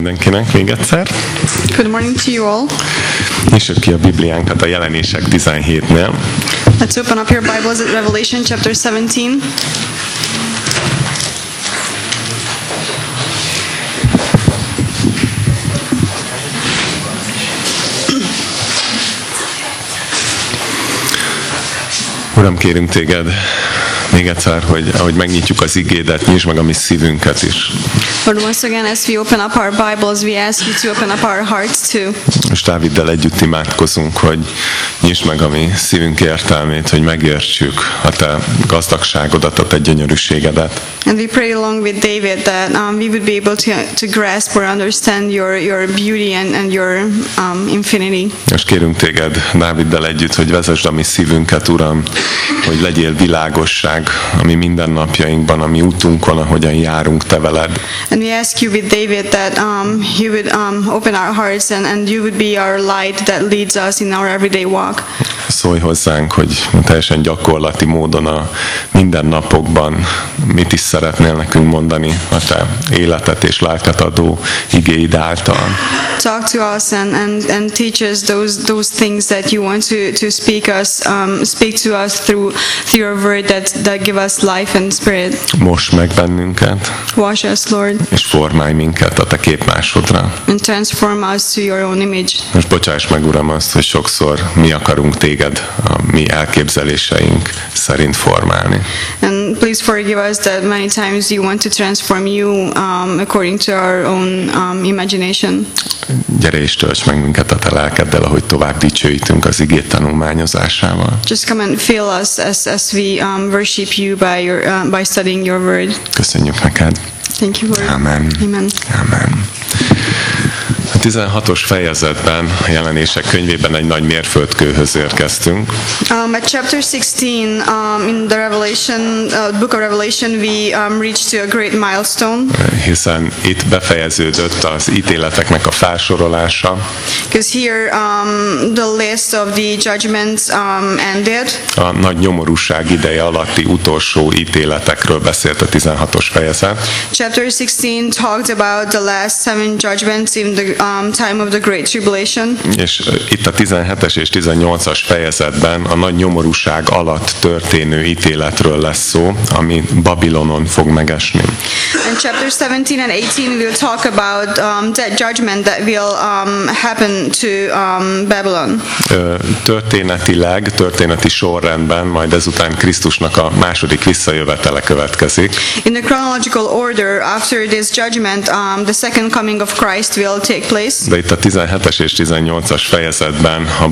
Mindenkinek még egyszer. Good morning to you all. Nyissuk ki a Bibliánkat a Jelenések 17-nél. Let's open up your Bibles at Revelation chapter 17. Uram, kérünk téged még egyszer, hogy ahogy megnyitjuk az igédet, nyisd meg a mi szívünket is. Lord, once again, as we open up our Bibles, we ask you to open up our hearts too. És Dáviddal együtt imádkozunk, hogy nyisd meg a mi szívünk értelmét, hogy megértsük a te gazdagságodat, a te gyönyörűségedet. And we pray along with David that we would be able to grasp or understand your beauty and your infinity. És kérünk téged Dáviddal együtt, hogy vezesd a mi szívünket, Uram, hogy legyél világosság a mi mindennapjainkban, a mi útunkon, ahogyan járunk te veled. And we ask you with David that you would open our hearts and you would be our light that leads us in our everyday walk. Szólj hozzánk, hogy teljesen gyakorlati módon a mindennapokban mit is szeretnél nekünk mondani a te életet és lelket adó igéid által. Talk to us and teach us those things that you want to speak to us through your word that give us life and spirit. Most meg bennünket. Wash us, Lord. És formálj minket a te képmásodra. And transform us to your own image. Most bocsáss meg, Uram, azt, hogy sokszor mi akarunk téged a mi elképzeléseink szerint formálni. And please forgive us that many times you want to transform you according to our own imagination. Gyere és tölts meg minket a te lelkeddel, ahogy tovább dicsőítünk az igét tanulmányozásával. Just come and fill us as we worship you by studying your word. Köszönjük neked. Thank you, Lord. Amen. Amen. Amen. A 16-os fejezetben, a Jelenések könyvében egy nagy mérföldkőhöz érkeztünk. At chapter 16 in the book of Revelation, we reached to a great milestone. Hiszen itt befejeződött az ítéleteknek a felsorolása. Because here the list of the judgments ended. A nagy nyomorúság ideje alatti utolsó ítéletekről beszélt a 16-os fejezet. Chapter 16 talked about the last 7 judgments in the time of the Great Tribulation. És itt a 17-es és 18-as fejezetben a nagy nyomorúság alatt történő ítéletről lesz szó, ami Babilonon fog megesni. In chapter 17 and 18 we'll talk about that judgment that will happen to Babylon. Történeti sorrendben, majd ezután Krisztusnak a második visszajövetele következik. In the chronological order, after this judgment, the second coming of Christ will take place. De itt a 17-es és 18-as fejezetben a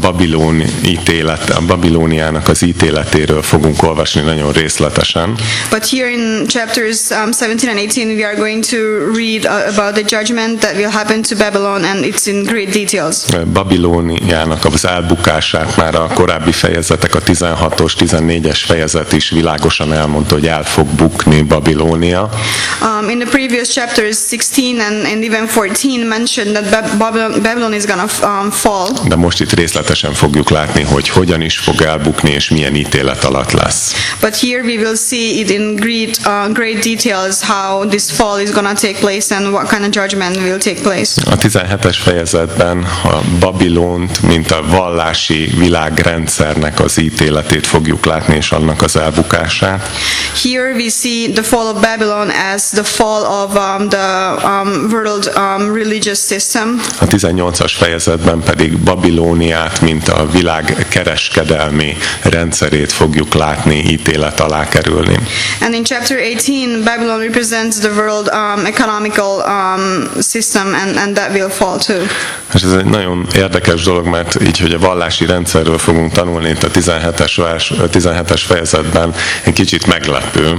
Babilóniának az ítéletéről fogunk olvasni nagyon részletesen. But here in chapters 17 and 18 we are going to read about the judgment that will happen to Babylon, and it's in great details. Babilóniának az elbukását már a korábbi fejezetek, a 16-os, 14-es fejezet is világosan elmondta, hogy el fog bukni Babilónia. In the previous chapters 16 and even 14 mentioned that Babylon is gonna fall. De most itt részletesen fogjuk látni, hogy hogyan is fog elbukni és milyen ítélet alatt lesz. But here we will see it in great details how this fall is gonna take place and what kind of judgment will take place. A 17-es fejezetben a Babilont, mint a vallási világrendszernek az ítéletét fogjuk látni, és annak az elbukását. Here we see the fall of Babylon as the fall of the world religious system. A 18-as fejezetben pedig Babilóniát, mint a világ kereskedelmi rendszerét fogjuk látni, ítélet alá kerülni. And in chapter 18, Babylon represents the world economical system, and that will fall too. És ez egy nagyon érdekes dolog, mert így, hogy a vallási rendszerről fogunk tanulni itt a 17-es fejezetben, egy kicsit meglepő.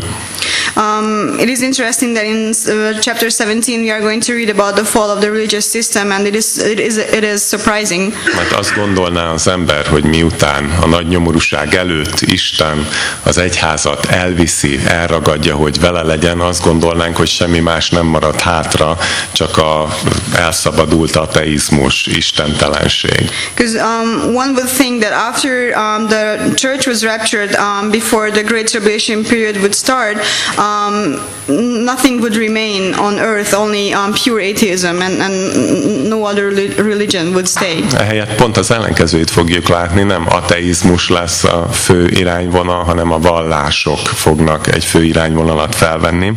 It is interesting that in chapter 17 we are going to read about the fall of the religious system, and it is surprising. Mert azt gondolná az ember, hogy miután a nagy nyomorúság előtt Isten az egyházat elviszi, elragadja, hogy vele legyen, azt gondolnánk, hogy semmi más nem marad hátra, csak a elszabadult ateizmus ateizmus, istentelenség. Because one would think that after the church was raptured, before the Great Tribulation period would start, nothing would remain on earth, only pure atheism, and no other religion would stay. Ehelyett pont az ellenkezőjét fogjuk látni, nem ateizmus lesz a fő irányvonal, hanem a vallások fognak egy fő irányvonalat felvenni.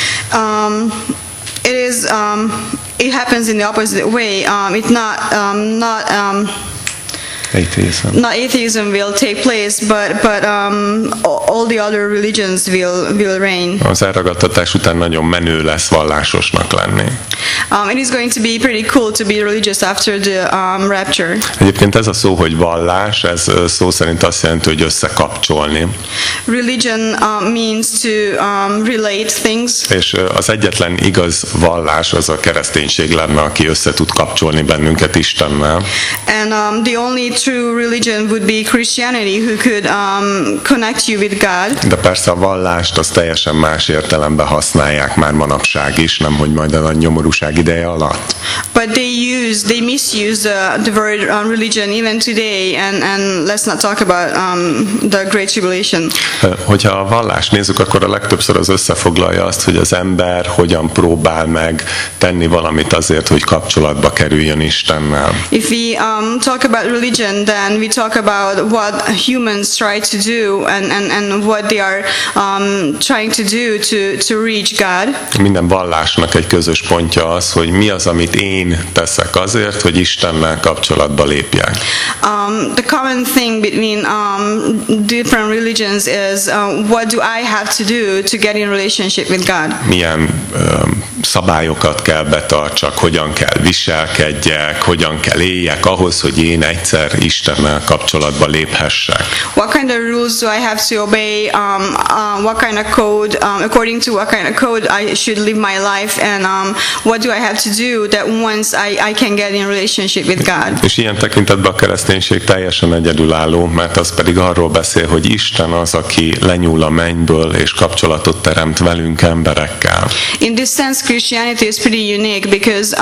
It happens in the opposite way. It's not Atheism. Not atheism will take place, but all the other religions will reign. Az elragadtatás után nagyon menő lesz vallásosnak lenni. It is going to be pretty cool to be religious after the rapture. Egyébként ez a szó, hogy vallás, ez szó szerint azt jelenti, hogy összekapcsolni. Religion means to relate things. És az egyetlen igaz vallás az a kereszténység lenne, aki össze tud kapcsolni bennünket Istennel. And the only true religion would be Christianity, who could connect you with God. De persze a vallást az teljesen más értelemben használják már manapság is, nem hogy majd a nagy nyomorúság ideje alatt. But they misuse the word religion even today, and let's not talk about the Great Tribulation. Hogyha a vallást nézzük, akkor a legtöbbször az összefoglalja azt, hogy az ember hogyan próbál meg tenni valamit azért, hogy kapcsolatba kerüljön Istennel. If we talk about religion, then we talk about what humans try to do and what they are trying to do to reach God. Minden vallásnak egy közös pontja az, hogy mi az, amit én teszek azért, hogy Istennel kapcsolatba lépjek. The common thing between different religions is what do I have to do to get in relationship with God? Milyen szabályokat kell betartsak, hogyan kell viselkedjek, hogyan kell éljek ahhoz, hogy én egyszer Istennel kapcsolatba léphessek. What kind of rules do I have to obey? What kind of code, according to what kind of code I should live my life, and what do I have to do that once I can get in relationship with God? És ilyen tekintetben a kereszténység teljesen egyedülálló, mert az pedig arról beszél, hogy Isten az, aki lenyúl a mennyből és kapcsolatot teremt velünk emberekkel. In this sense, Christianity is pretty unique because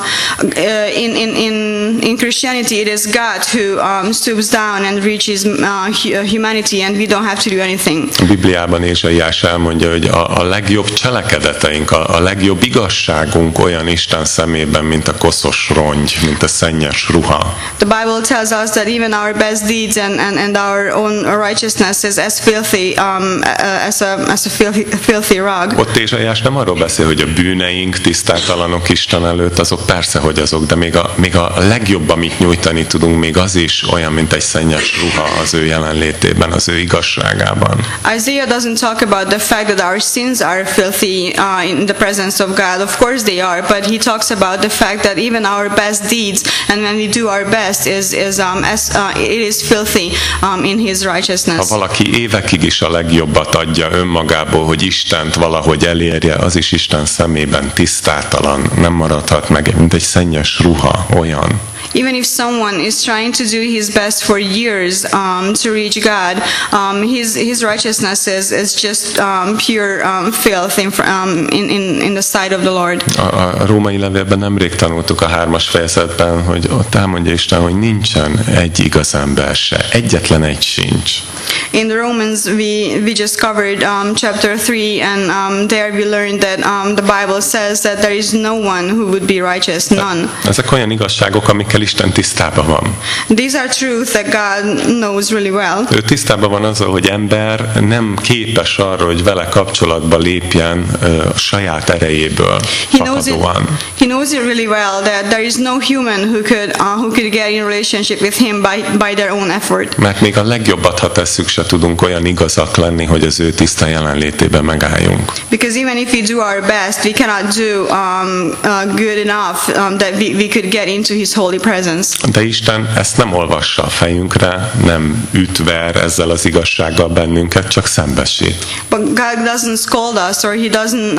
in Christianity it is God who stoops down and reaches humanity, and we don't have to do anything. A Bibliában Ézsaiás elmondja, hogy a legjobb cselekedeteink, a legjobb igazságunk olyan Isten szemében, mint a koszos rongy, mint a szennyes ruha. The Bible tells us that even our best deeds and our own righteousness is as filthy as a filthy rug. Ott Ézsaiás nem arról beszél, hogy a bűneink tisztátalanok Isten előtt, azok persze, hogy azok, de még a legjobb, amit nyújtani tudunk, még az is olyan, mint egy szennyes ruha az ő jelenlétében, az ő igazságában. Isaiah doesn't talk about the fact that our sins are filthy in the presence of God. Of course they are, but he talks about the fact that even our best deeds and when we do our best it is filthy in his righteousness. Ha valaki évekig is a legjobbat adja önmagából, hogy Istent valahogy elérje, az is Isten szemében tisztátalan, nem maradhat meg, mint egy szennyes ruha, olyan. Even if someone is trying to do his best for years to reach God, his righteousness is just pure filth in the sight of the Lord. A római levélben nemrég tanultuk a 3. fejezetben, hogy ott elmondja Isten, hogy nincsen egy igaz ember se, egyetlen egy sincs. In the Romans we just covered chapter 3, and there we learned that the Bible says that there is no one who would be righteous, none. Ezek olyan igazságok, amikkel Isten tisztában van. These are truths that God knows really well. Ő tisztában van azzal, hogy ember nem képes arra, hogy vele kapcsolatba lépjen a saját erejéből fakadóan. He knows it really well that there is no human who could get in relationship with him by their own effort. Mert még a legjobbat, ha tesszük, se tudunk olyan igazak lenni, hogy az ő tiszta jelenlétében megálljunk. Because even if we do our best, we cannot do good enough that we could get into his holy presence. De Isten ezt nem olvassa a fejünkre, nem ütver ezzel az igazsággal bennünket, csak szembesít. But God doesn't scold us, or he doesn't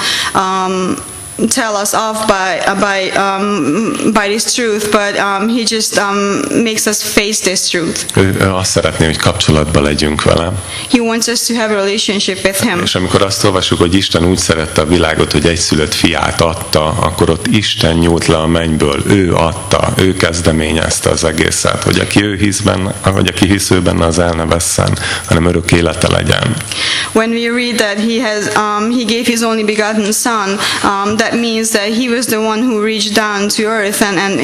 tell us off by this truth, but he just makes us face this truth. Ő azt szeretné, hogy kapcsolatban legyünk vele. He wants us to have a relationship with him. És amikor azt olvasjuk, hogy Isten úgy szerette a világot, hogy egyszülött fiát adta, akkor ott Isten nyújt le a mennyből, ő adta, ő kezdeményezte az egészet, hogy aki hisz ő benne, az el ne vesszen, hanem örök élete legyen. When we read that he gave his only begotten son, that means that he was the one who reached down to earth and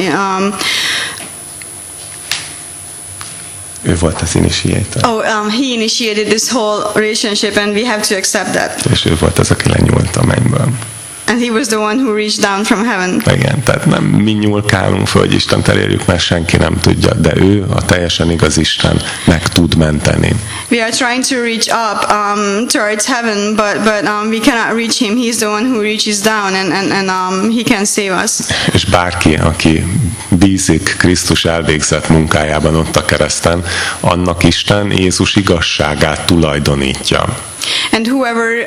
ő volt az initiator. He initiated this whole relationship, and we have to accept that. És ő volt az, aki lenyúlt a mennyből. And he was the one who reached down from heaven. Igen, tehát nem mi nyúlkálunk föl, hogy Istent elérjük, mert senki nem tudja, de ő, a teljesen igaz Isten, meg tud menteni. We are trying to reach up towards heaven, but we cannot reach him. He's the one who reaches down, and he can save us. És bárki, aki bízik Krisztus elvégzett munkájában ott a kereszten, annak Isten Jézus igazságát tulajdonítja. And whoever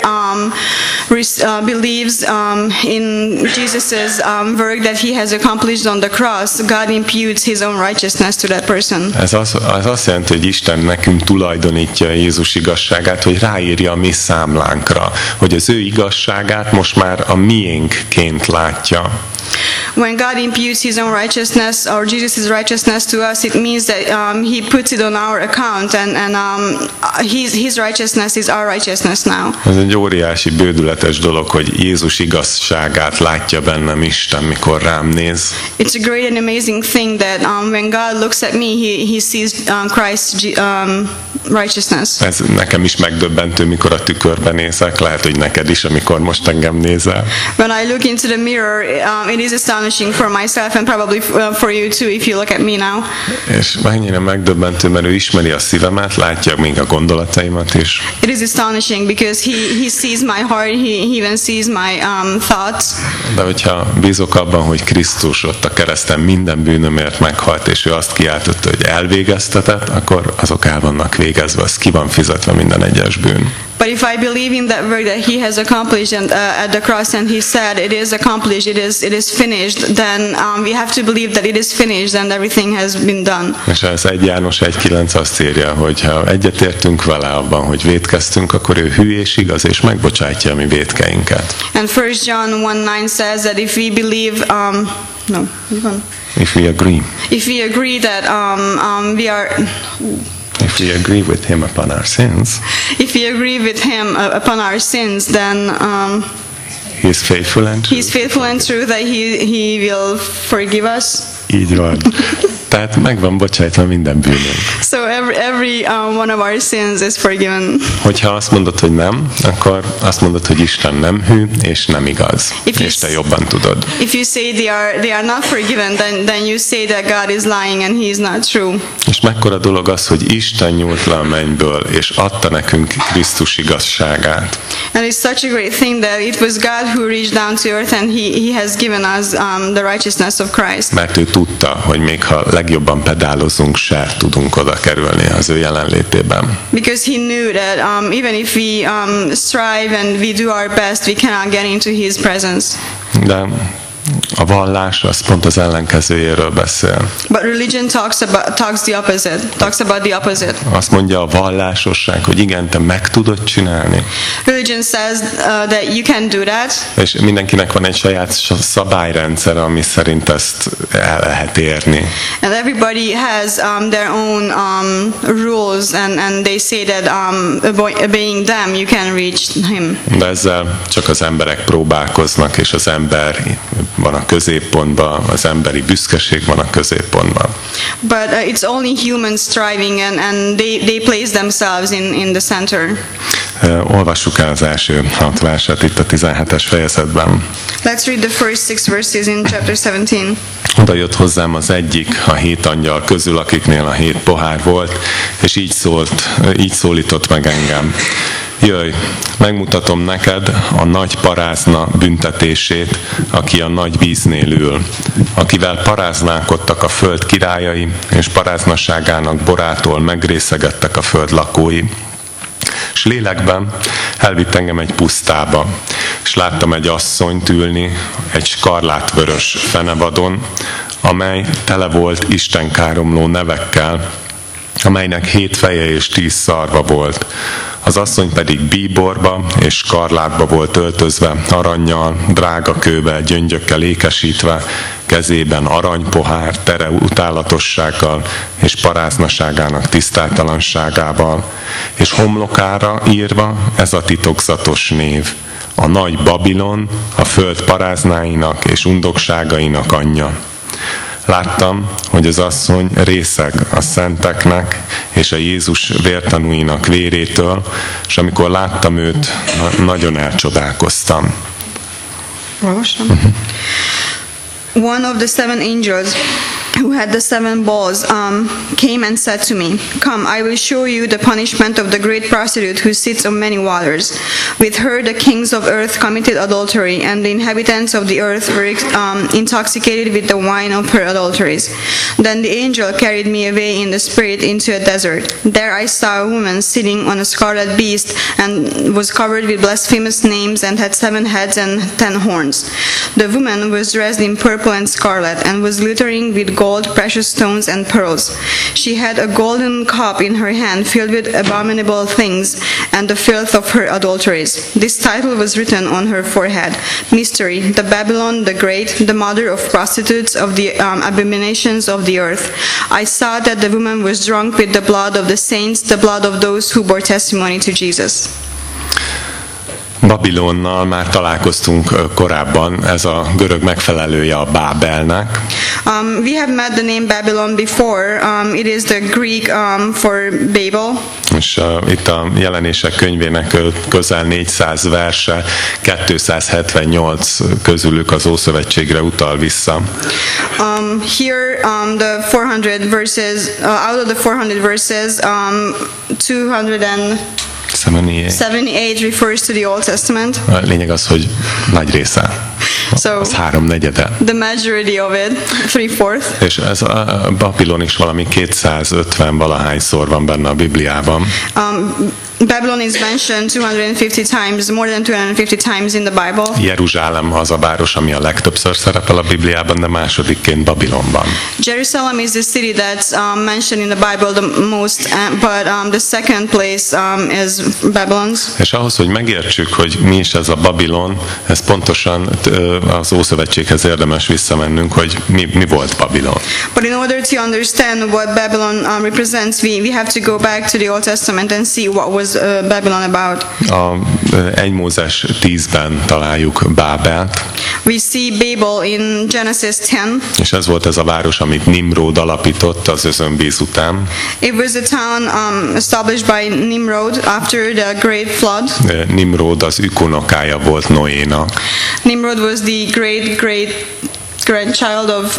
believes in Jesus's work that he has accomplished on the cross, God imputes his own righteousness to that person. Ez azt jelenti, hogy Isten nekünk tulajdonítja Jézus igazságát, hogy ráírja a mi számlánkra, hogy az ő igazságát most már a miénkként látja. When God imputes his own righteousness or Jesus' righteousness to us, it means that he puts it on our account, and his righteousness is our righteousness now. Ez egy óriási, bődületes dolog, hogy Jézus igazságát látja bennem Isten, mikor rám néz. It's a great and amazing thing that when God looks at me, he sees Christ's righteousness. Ez nekem is megdöbbentő, mikor a tükörben nézek, lehet, hogy neked is, amikor most engem nézel. When I look into the mirror, it is astonishing for myself and probably for you too if you look at me now. És mennyire megdöbbentő, mert ő ismeri a szívemet, látja még a gondolataimat is. It is astonishing because he sees my heart, he even sees my thoughts. De hogyha bízok abban, hogy Krisztus ott a kereszten minden bűnömért meghalt, és ő azt kiáltotta, hogy elvégeztetett, akkor azok el vannak végezve, az ki van fizetve minden egyes bűn. But if I believe in that work that he has accomplished and, at the cross, and he said it is accomplished, it is finished, then we have to believe that it is finished and everything has been done. És az 1 János 1:9 azt írja, hogy ha egyetértünk vele abban, hogy vétkeztünk, akkor ő hű és igaz, és megbocsátja a mi vétkeinket. And 1 John 1:9 says that if we believe, If we agree that we are. If we agree with him upon our sins, if we agree with him upon our sins, then he is faithful and true. He's faithful and true that he will forgive us. Így van. Tehát meg van bocsájtva minden bűnünk. So every one of our sins is forgiven. Hogyha azt mondod, hogy nem, akkor azt mondod, hogy Isten nem hű és nem igaz. És te jobban tudod. If you say they are not forgiven, then you say that God is lying and he is not true. És mekkora dolog az, hogy Isten nyúlt le a mennyből, és adta nekünk Krisztus igazságát. And it's such a great thing that it was God who reached down to earth and he has given us the righteousness of Christ. Mert ő tudta, hogy még ha legjobban pedálozunk, se tudunk oda kerülni az ő jelenlétében. Because he knew that even if we strive and we do our best, we cannot get into his presence. De a vallás az pont az ellenkezőjéről beszél. But religion talks about the opposite. Azt mondja a vallásosság, hogy igen, te meg tudod csinálni. Religion says that you can do that. És mindenkinek van egy saját szabályrendszer, ami szerint ezt el lehet érni. And everybody has their own rules, and they say that obeying them you can reach him. De ezzel csak az emberek próbálkoznak, és az ember van a középpontban, az emberi büszkeség van a középpontban. But it's only human striving, and they place themselves in the center. Olvassuk el az első 6 verset itt a 17-es fejezetben. Let's read the first 6 verses in chapter 17. Oda jött hozzám az egyik a 7 angyal közül, akiknél a 7 pohár volt, és így szólított meg engem. Jöjj, megmutatom neked a nagy parázna büntetését, aki a nagy víznél ül, akivel paráználkodtak a föld királyai, és paráznaságának borától megrészegettek a föld lakói. És lélekben elvitt engem egy pusztába, és láttam egy asszonyt ülni egy skarlátvörös fenevadon, amely tele volt istenkáromló nevekkel, amelynek 7 feje és 10 szarva volt. Az asszony pedig bíborba és skarlátba volt öltözve, arannyal, drága kővel, gyöngyökkel ékesítve, kezében aranypohár, tere utálatossággal és paráznaságának tisztátalanságával, és homlokára írva ez a titokzatos név: a nagy Babilon, a föld paráznáinak és undokságainak anyja. Láttam, hogy az asszony részeg a szenteknek és a Jézus vértanúinak vérétől, és amikor láttam őt, nagyon elcsodálkoztam. One of the seven angels who had the seven bowls came and said to me, "Come, I will show you the punishment of the great prostitute who sits on many waters. With her the kings of earth committed adultery, and the inhabitants of the earth were intoxicated with the wine of her adulteries." Then the angel carried me away in the spirit into a desert. There I saw a woman sitting on a scarlet beast, and was covered with blasphemous names, and had 7 heads and 10 horns. The woman was dressed in purple and scarlet, and was glittering with gold, precious stones, and pearls. She had a golden cup in her hand filled with abominable things and the filth of her adulteries. This title was written on her forehead: Mystery, the Babylon the Great, the mother of prostitutes, of the abominations of the earth. I saw that the woman was drunk with the blood of the saints, the blood of those who bore testimony to Jesus. Babilonnal már találkoztunk korábban, ez a görög megfelelője a Bábelnek. We have met the name Babylon before. It is the Greek for Babel. És itt a Jelenések könyvének közel 400 verse, 278 közülük az Ószövetségre utal vissza. Here the 400 verses, out of the 400 verses, 278 refers to the Old Testament. A lényeg az, hogy nagy része. Az 3/4. The majority of it, 3/4. És ez a Babilon is valami 250 valahányszor van benne a Bibliában. Babylon is mentioned 250 times, more than 250 times in the Bible. Jeruzsálem az a város, ami a legtöbbször szerepel a Bibliában, de másodikként Babilonban. Jerusalem is the city that's mentioned in the Bible the most, but the second place is Babylon's. És ahhoz, hogy megértsük, hogy mi is ez a Babilon, ez pontosan az Ószövetséghez érdemes visszamennünk, hogy mi volt Babilon. But in order to understand what Babylon represents, we have to go back to the Old Testament and see what was Babylon about. A 1 Mózes 10-ben találjuk Bábelt. We see Babel in Genesis 10. És ez volt ez a város, amit Nimród alapított az özönvíz után. It was a town established by Nimrod after the great flood. Nimród az ükunokája volt Noénak. Nimrod was the great grandchild of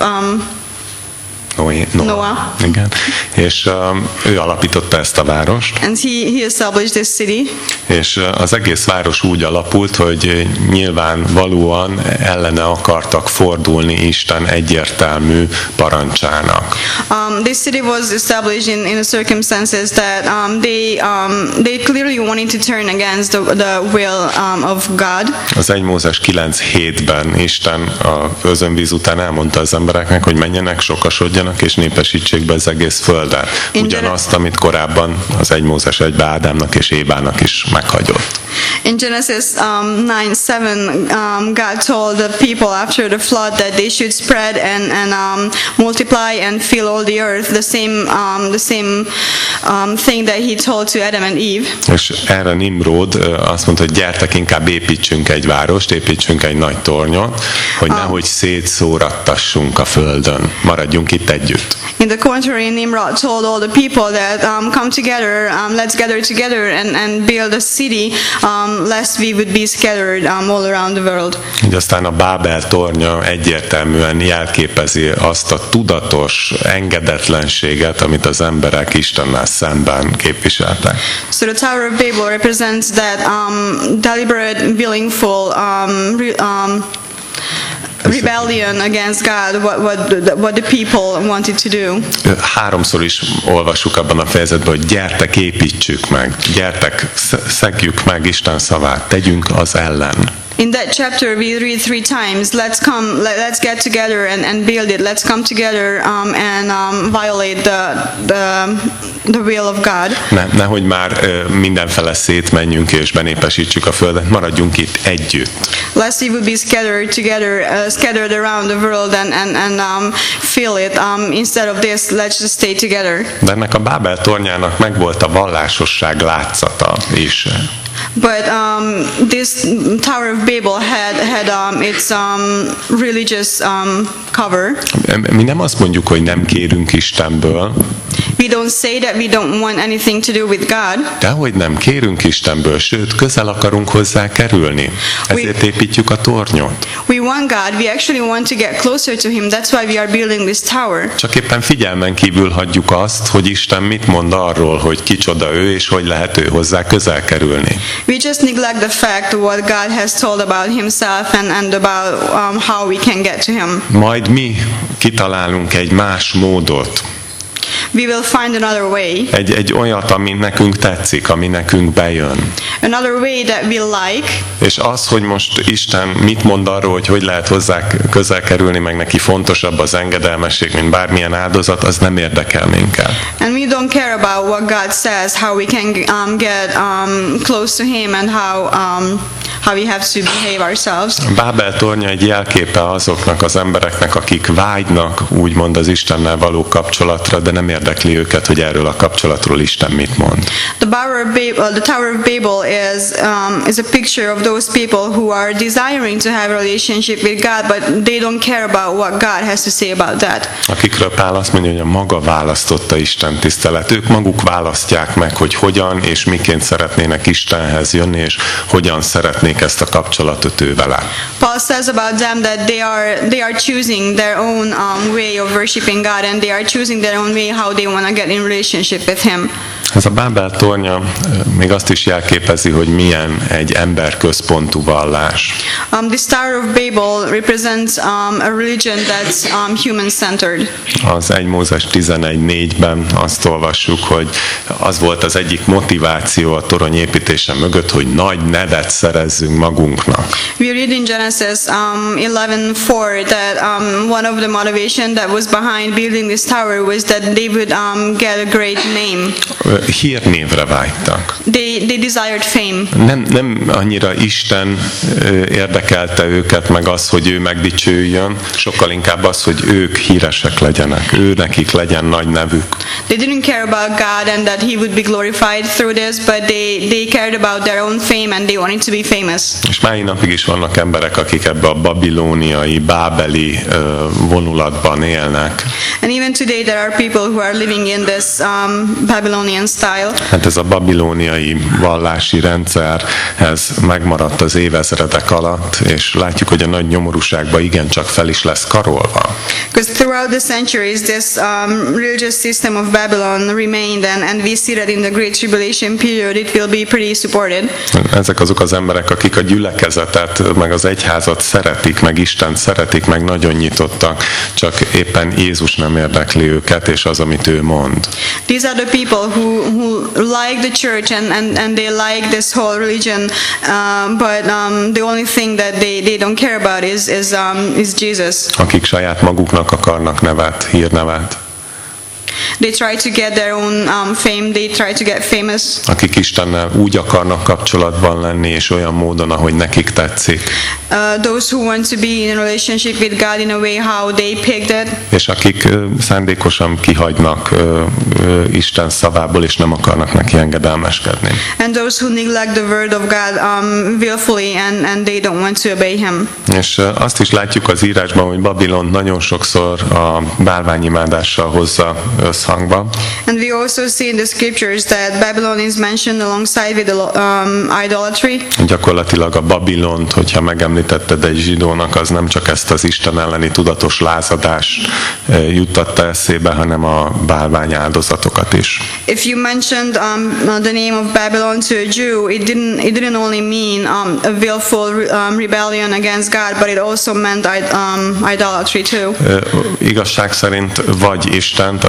Noah. Igen. És ő alapította ezt a várost. And he established this city. És az egész város úgy alapult, hogy nyilvánvalóan ellene akartak fordulni Isten egyértelmű parancsának. This city was established in the circumstances that they clearly wanted to turn against the will of God. Az 1 Mózes 9:7-ben Isten az özönvíz után elmondta az embereknek, hogy menjenek, sokasodjanak és népesítsék be az egész földet. Ugyanazt, amit korábban az 1 Mózes 1-ben Ádámnak és Évának is meghagyott. In Genesis 9:7, God told the people after the flood that they should spread and multiply and fill all the earth. The same thing that he told to Adam and Eve. És erre Nimród azt mondta, hogy gyertek, inkább építsünk egy várost, építsünk egy nagy tornyot, hogy nehogy szétszórattassunk a földön. Maradjunk itt együtt. In the contrary, Nimrod told all the people that come together, let's gather together and build a city, lest we would be scattered all around the world. Így aztán a Bábel tornya egyértelműen jelképezi azt a tudatos engedetlenséget, amit az emberek Istennel szemben képviseltek. So the Tower of Babel represents that deliberate, willingful rebellion against God, what the people wanted to do. 3-szor is olvassuk abban a fejezetben, hogy gyertek, építsük meg, gyertek, szegjük meg Isten szavát, tegyünk az ellen. In that chapter we read 3 times, let's get together and build it. Let's come together and violate the will of God. Nehogy már mindenfele szétmenjünk és benépesítsük a földet, maradjunk itt együtt. Lest we would be scattered around the world and fill it. Instead of this, let's just stay together. De ennek a Bábel tornyának megvolt a vallásosság látszata is. But this Tower of Babel had its religious cover. Mi nem azt mondjuk, hogy nem kérünk Istenből. We don't say that we don't want anything to do with God. Dehogy nem kérünk Istenből, sőt, közel akarunk hozzá kerülni. Ezért építjük a tornyot. We want God. We actually want to get closer to Him. That's why we are building this tower. Csak éppen figyelmen kívül hagyjuk azt, hogy Isten mit mond arról, hogy kicsoda ő, és hogy lehet ő hozzá közel kerülni. We just neglect the fact what God has told about Himself and about how we can get to Him. Majd mi kitalálunk egy más módot. We will find another way. Egy olyat, ami nekünk tetszik, ami nekünk bejön. Another way that we like. És az, hogy most Isten mit mond arról, hogy lehet hozzá közel kerülni, meg neki fontosabb az engedelmesség, mint bármilyen áldozat, az nem érdekel minket. And we don't care about what God says, how we can get close to Him and how we have to behave ourselves. Bábel tornya egy jelképe azoknak az embereknek, akik vágynak úgymond az Istennel való kapcsolatra, de nem érdekli őket, hogy erről a kapcsolatról Isten mit mond. The Tower of Babel is a picture of those people who are desiring to have a relationship with God, but they don't care about what God has to say about that. Akikről Pál azt mondja, hogy a maga választotta Isten tisztelet. Ők maguk választják meg, hogy hogyan és miként szeretnének Istenhez jönni, és hogyan szeretnék ezt a kapcsolatot ő vele. Paul says about them that they are choosing their own way of worshiping God, and they are choosing their own way how they want to get in relationship with Him. Ez a Bábel tornya még azt is jelképezi, hogy milyen egy emberközpontú vallás. This Tower of Babel represents a religion that's human-centered. Az 1 Mózes 11:4-ben azt olvassuk, hogy az volt az egyik motiváció a torony építése mögött, hogy nagy nevet szerezzünk magunknak. We read in Genesis 11:4 that one of the motivation that was behind building this tower was that they would get a great name. Hírnévre vágytak. They desired fame. Nem annyira Isten érdekelte őket, meg az, hogy ő megdicsőjön, sokkal inkább az, hogy ők híresek legyenek, ő nekik legyen nagy nevük. They didn't care about God and that He would be glorified through this, but they cared about their own fame and they wanted to be famous. És mai napig is vannak emberek, akik ebbe a babilóniai, bábeli vonulatban élnek. And even today there are people who are living in this Babylonian style. Hát ez a babilóniai vallási rendszer, ez megmaradt az évezredek alatt, és látjuk, hogy a nagy nyomorúságban igencsak fel is lesz karolva. Because throughout the centuries this religious system of Babylon remained, and we see that in the Great Tribulation period it will be pretty supported. Ezek azok az emberek, akik a gyülekezetet, meg az egyházat szeretik, meg Istent szeretik, meg nagyon nyitottak, csak éppen Jézus nem érdekli őket, és az, amit ő mond. These are the people who like the church and they like this whole religion, but the only thing that they don't care about is Jesus. Akik saját maguknak akarnak nevet, hírnevet. They try to get their own fame, they try to get famous. Akik Istennel úgy akarnak kapcsolatban lenni, és olyan módon, ahogy nekik tetszik. Those who want to be in a relationship with God in a way how they picked it. És akik szándékosan kihagynak Isten szavából, és nem akarnak neki engedelmeskedni. And those who neglect the word of God willfully and they don't want to obey Him. És azt is látjuk az írásban, hogy Babilon nagyon sokszor a bálványimádással hozza összhangba. And we also see in the scriptures that Babylon is mentioned alongside with idolatry. Gyakorlatilag a Babilont, hogyha megemlítetted egy zsidónak, az nem csak ezt az Isten elleni tudatos lázadást juttatta eszébe, hanem a bálvány áldozatokat is. If you mentioned the name of Babylon to a Jew, it didn't only mean a willful rebellion against God, but it also meant idolatry too. Igazság szerint vagy Istent, az élő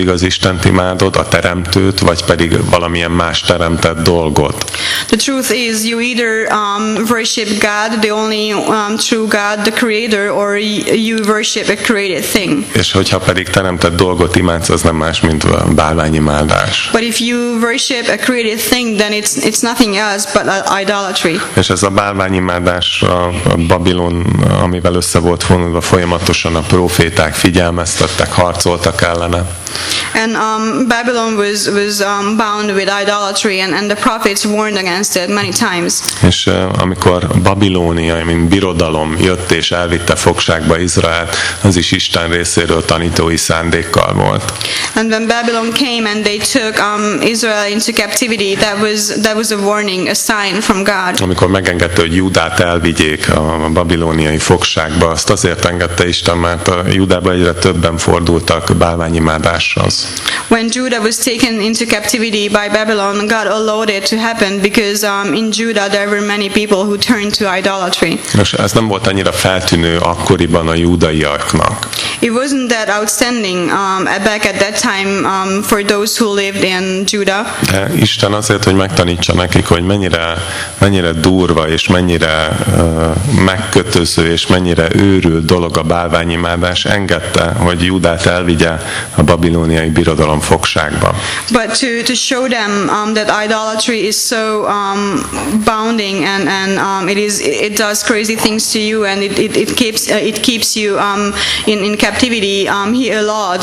mindig az Istent imádod, a teremtőt, vagy pedig valamilyen más teremtett dolgot. The truth is, you either worship God, the only true God, the Creator, or you worship a created thing. És hogyha pedig teremtett dolgot imádsz, az nem más, mint a bálványimádás. But if you worship a created thing, then it's nothing else but idolatry. És ez a bálványimádás, a Babilon, amivel össze volt fonódva, folyamatosan a proféták figyelmeztettek, harcoltak ellene. And Babylon was bound with idolatry, and the prophets warned against it many times. És amikor Babilónia, mint birodalom jött és elvitte fogságba Izraelt, az is Isten részéről tanítói szándékkal volt. And when Babylon came and they took Israel into captivity, that was a warning, a sign from God. Amikor megengedte, hogy Júdát elvigyék a babilóniai fogságba, azt azért engedte Isten, mert a Júdába egyre többen fordultak bálványimádáshoz. When Judah was taken into captivity by Babylon, God allowed it to happen because in Judah there were many people who turned to idolatry. És ez nem volt annyira feltűnő akkoriban a júdaiaknak. It wasn't that outstanding back at that time for those who lived in Judah. De Isten azért, hogy megtanítsa nekik, hogy mennyire durva és mennyire megkötöző és mennyire őrült dolog a bálványimádás, engedte, hogy Júdát elvigye a babilóniai birodalom fogságba. But to show them that idolatry is so bounding and it does crazy things to you, and it keeps you in captivity. He allowed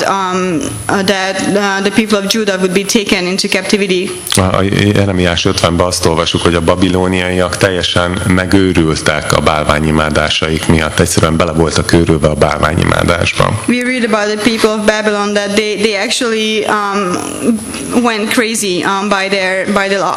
that the people of Judah would be taken into captivity. A Jeremiás 50-ben azt olvasjuk, hogy a babilóniaiak teljesen megőrültek a bálványimádásaik miatt, egyszerűen bele voltak őrülve a bálványimádásban. We read about the people of Babylon that they actually went crazy by their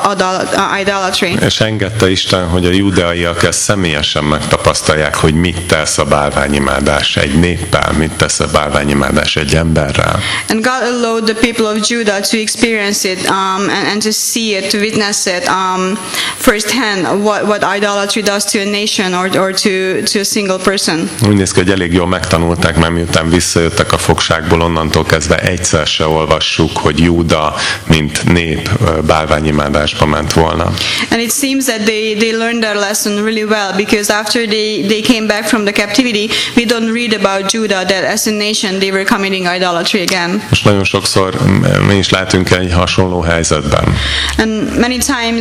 idolatry. És engedte Isten, hogy a júdeaiak ezt személyesen megtapasztalják, hogy mit tesz a bálványimádás egy néppel, mit tesz a bálványimádás egy emberrel. And God allowed the people of Judah to experience it and to see it, to witness it firsthand, what idolatry does to a nation or to a single person. Úgy néz ki, hogy elég jól megtanulták, mert miután visszajöttek a fogságból, onnantól kezdve egyszer se olvassuk, hogy Júda, mint nép bálványimádásba ment volna. And it seems that they learned their lesson really well, because after they came back from the captivity, we don't read about Judah that as a nation they were committing idolatry again. És nagyon sokszor mi is látunk egy hasonló helyzetben. And many times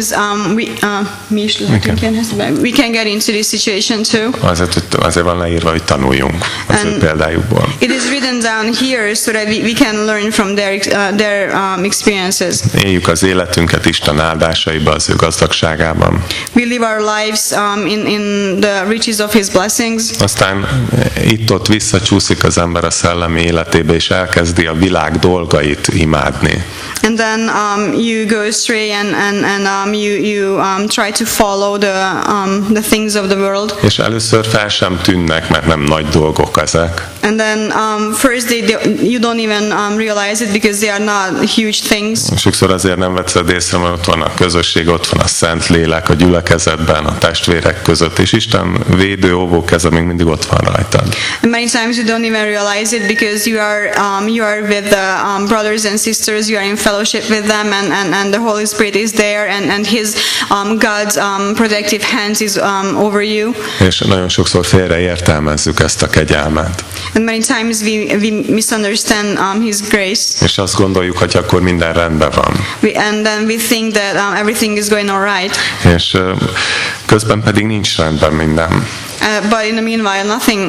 we can get into this situation too. Azért van leírva, hogy tanuljunk az ő példájukból. It is written down here so that we can learn from their experiences. Éljük az életünket Isten áldásaiba, az ő gazdagságában. We live our lives in the riches of His blessings. Aztán itt-ott visszacsúszik az ember a szellemi életébe, és elkezdi a világ dolgait imádni. And then you go astray and you try to follow the things of the world. És először fel sem tűnnek, mert nem nagy dolgok ezek. And then first you don't even realize it because they are not huge things. Sokszor azért nem veszed észre, mert ott van a közösség, ott van a Szent Lélek a gyülekezetben, a testvérek között, és Isten védő, óvó keze még mindig ott van rajtad. And many times you don't even realize it because you are with the brothers and sisters, you are in fellowship with them, and the Holy Spirit is there, and His God's protective hands is over you. És nagyon sokszor félreértelmezzük ezt a kegyelmet. And many times we misunderstand His grace. És azt gondoljuk, hogy akkor minden rendben van. And then we think that everything is going all right. És közben pedig nincs rendben minden. But in the meanwhile, nothing.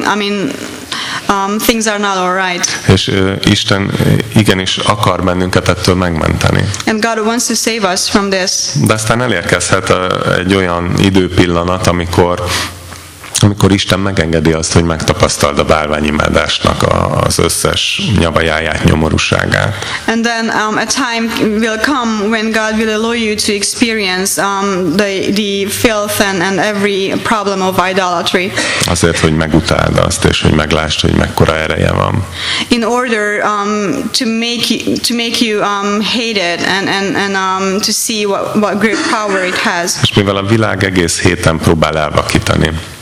Things are not all right. És Isten igenis akar bennünket ettől megmenteni. And God wants to save us from this. De aztán elérkezhet egy olyan időpillanat, amikor Isten megengedi azt, hogy megtapasztald a bálványimádásnak az összes nyavajáját, nyomorúságát. And then a time will come when God will allow you to experience the filth and every problem of idolatry. Azért, hogy megutáld azt, és hogy meglásd, hogy mekkora ereje van. In order to make you hate it and to see what great power it has. És mivel a világ egész héten próbál elvakítani.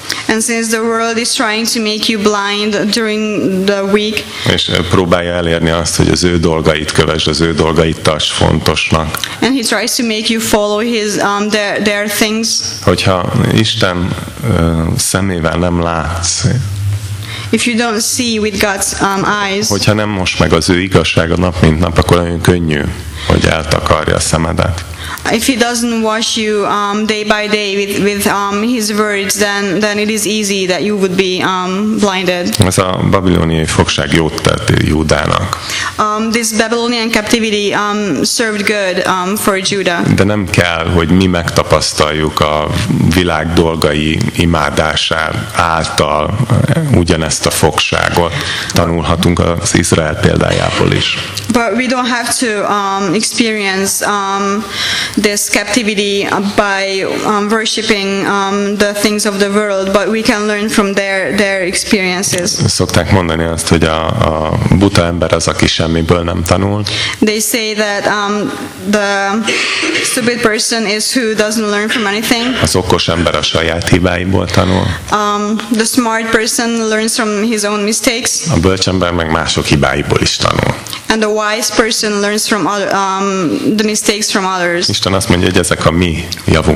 And since the world is trying to make you blind during the week, és próbálja elérni azt, hogy az ő dolgait kövesd, az ő dolgait tarts fontosnak. and he tries to make you follow his their things. Hogyha Isten szemével nem látsz, If you don't see with God's eyes, hogyha nem most meg az ő igazsága nap mint nap, akkor nagyon könnyű, hogy eltakarja a szemedet. if he doesn't wash you day by day with his words, then it is easy that you would be blinded. Ez a babiloniai fogság jót tett Júdának. This Babylonian captivity served good for Judah. De nem kell, hogy mi megtapasztaljuk a világ dolgai imádását által ugyanezt a fogságot. Tanulhatunk az Izrael példájából is. But we don't have to experience this captivity by worshiping the things of the world, but we can learn from their experiences. Szokták mondani azt, hogy a buta ember az, aki semmiből nem tanul. They say that the stupid person is who doesn't learn from anything. Az okos ember a saját hibáiból tanul. The smart person learns from his own mistakes. A bölcs ember meg mások hibáiból is tanul. And the wise person learns from the mistakes from others. Isten azt mondja, hogy ezek a mi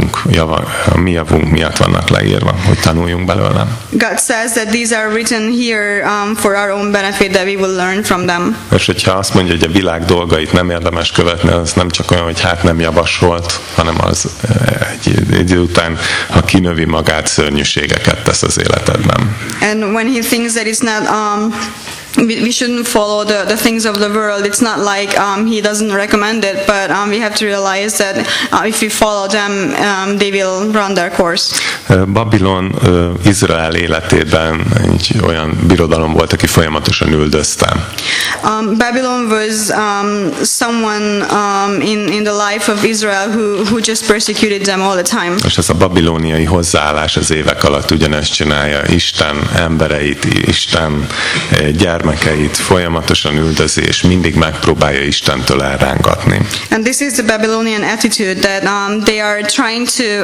javunk miatt vannak leírva, hogy tanuljunk belőlem. God says that these are written here for our own benefit, that we will learn from them. És hogyha azt mondja, hogy a világ dolgait nem érdemes követni, az nem csak olyan, hogy hát nem javasolt, hanem az egy idő után, ha kinövi magát, szörnyűségeket tesz az életedben. And when he thinks that it's not we shouldn't follow the things of the world. It's not like he doesn't recommend it, but we have to realize that if we follow them, they will run their course. Babilon Izrael életében egy olyan birodalom volt, aki folyamatosan üldözte. Babylon was someone in the life of Israel who just persecuted them all the time. És ez a babiloniai hozzáállás az évek alatt ugyanezt csinálja. Isten embereit, Isten gyermekeit folyamatosan üldözi, és mindig megpróbálja Istentől elrángatni. And this is the Babylonian attitude, that they are trying to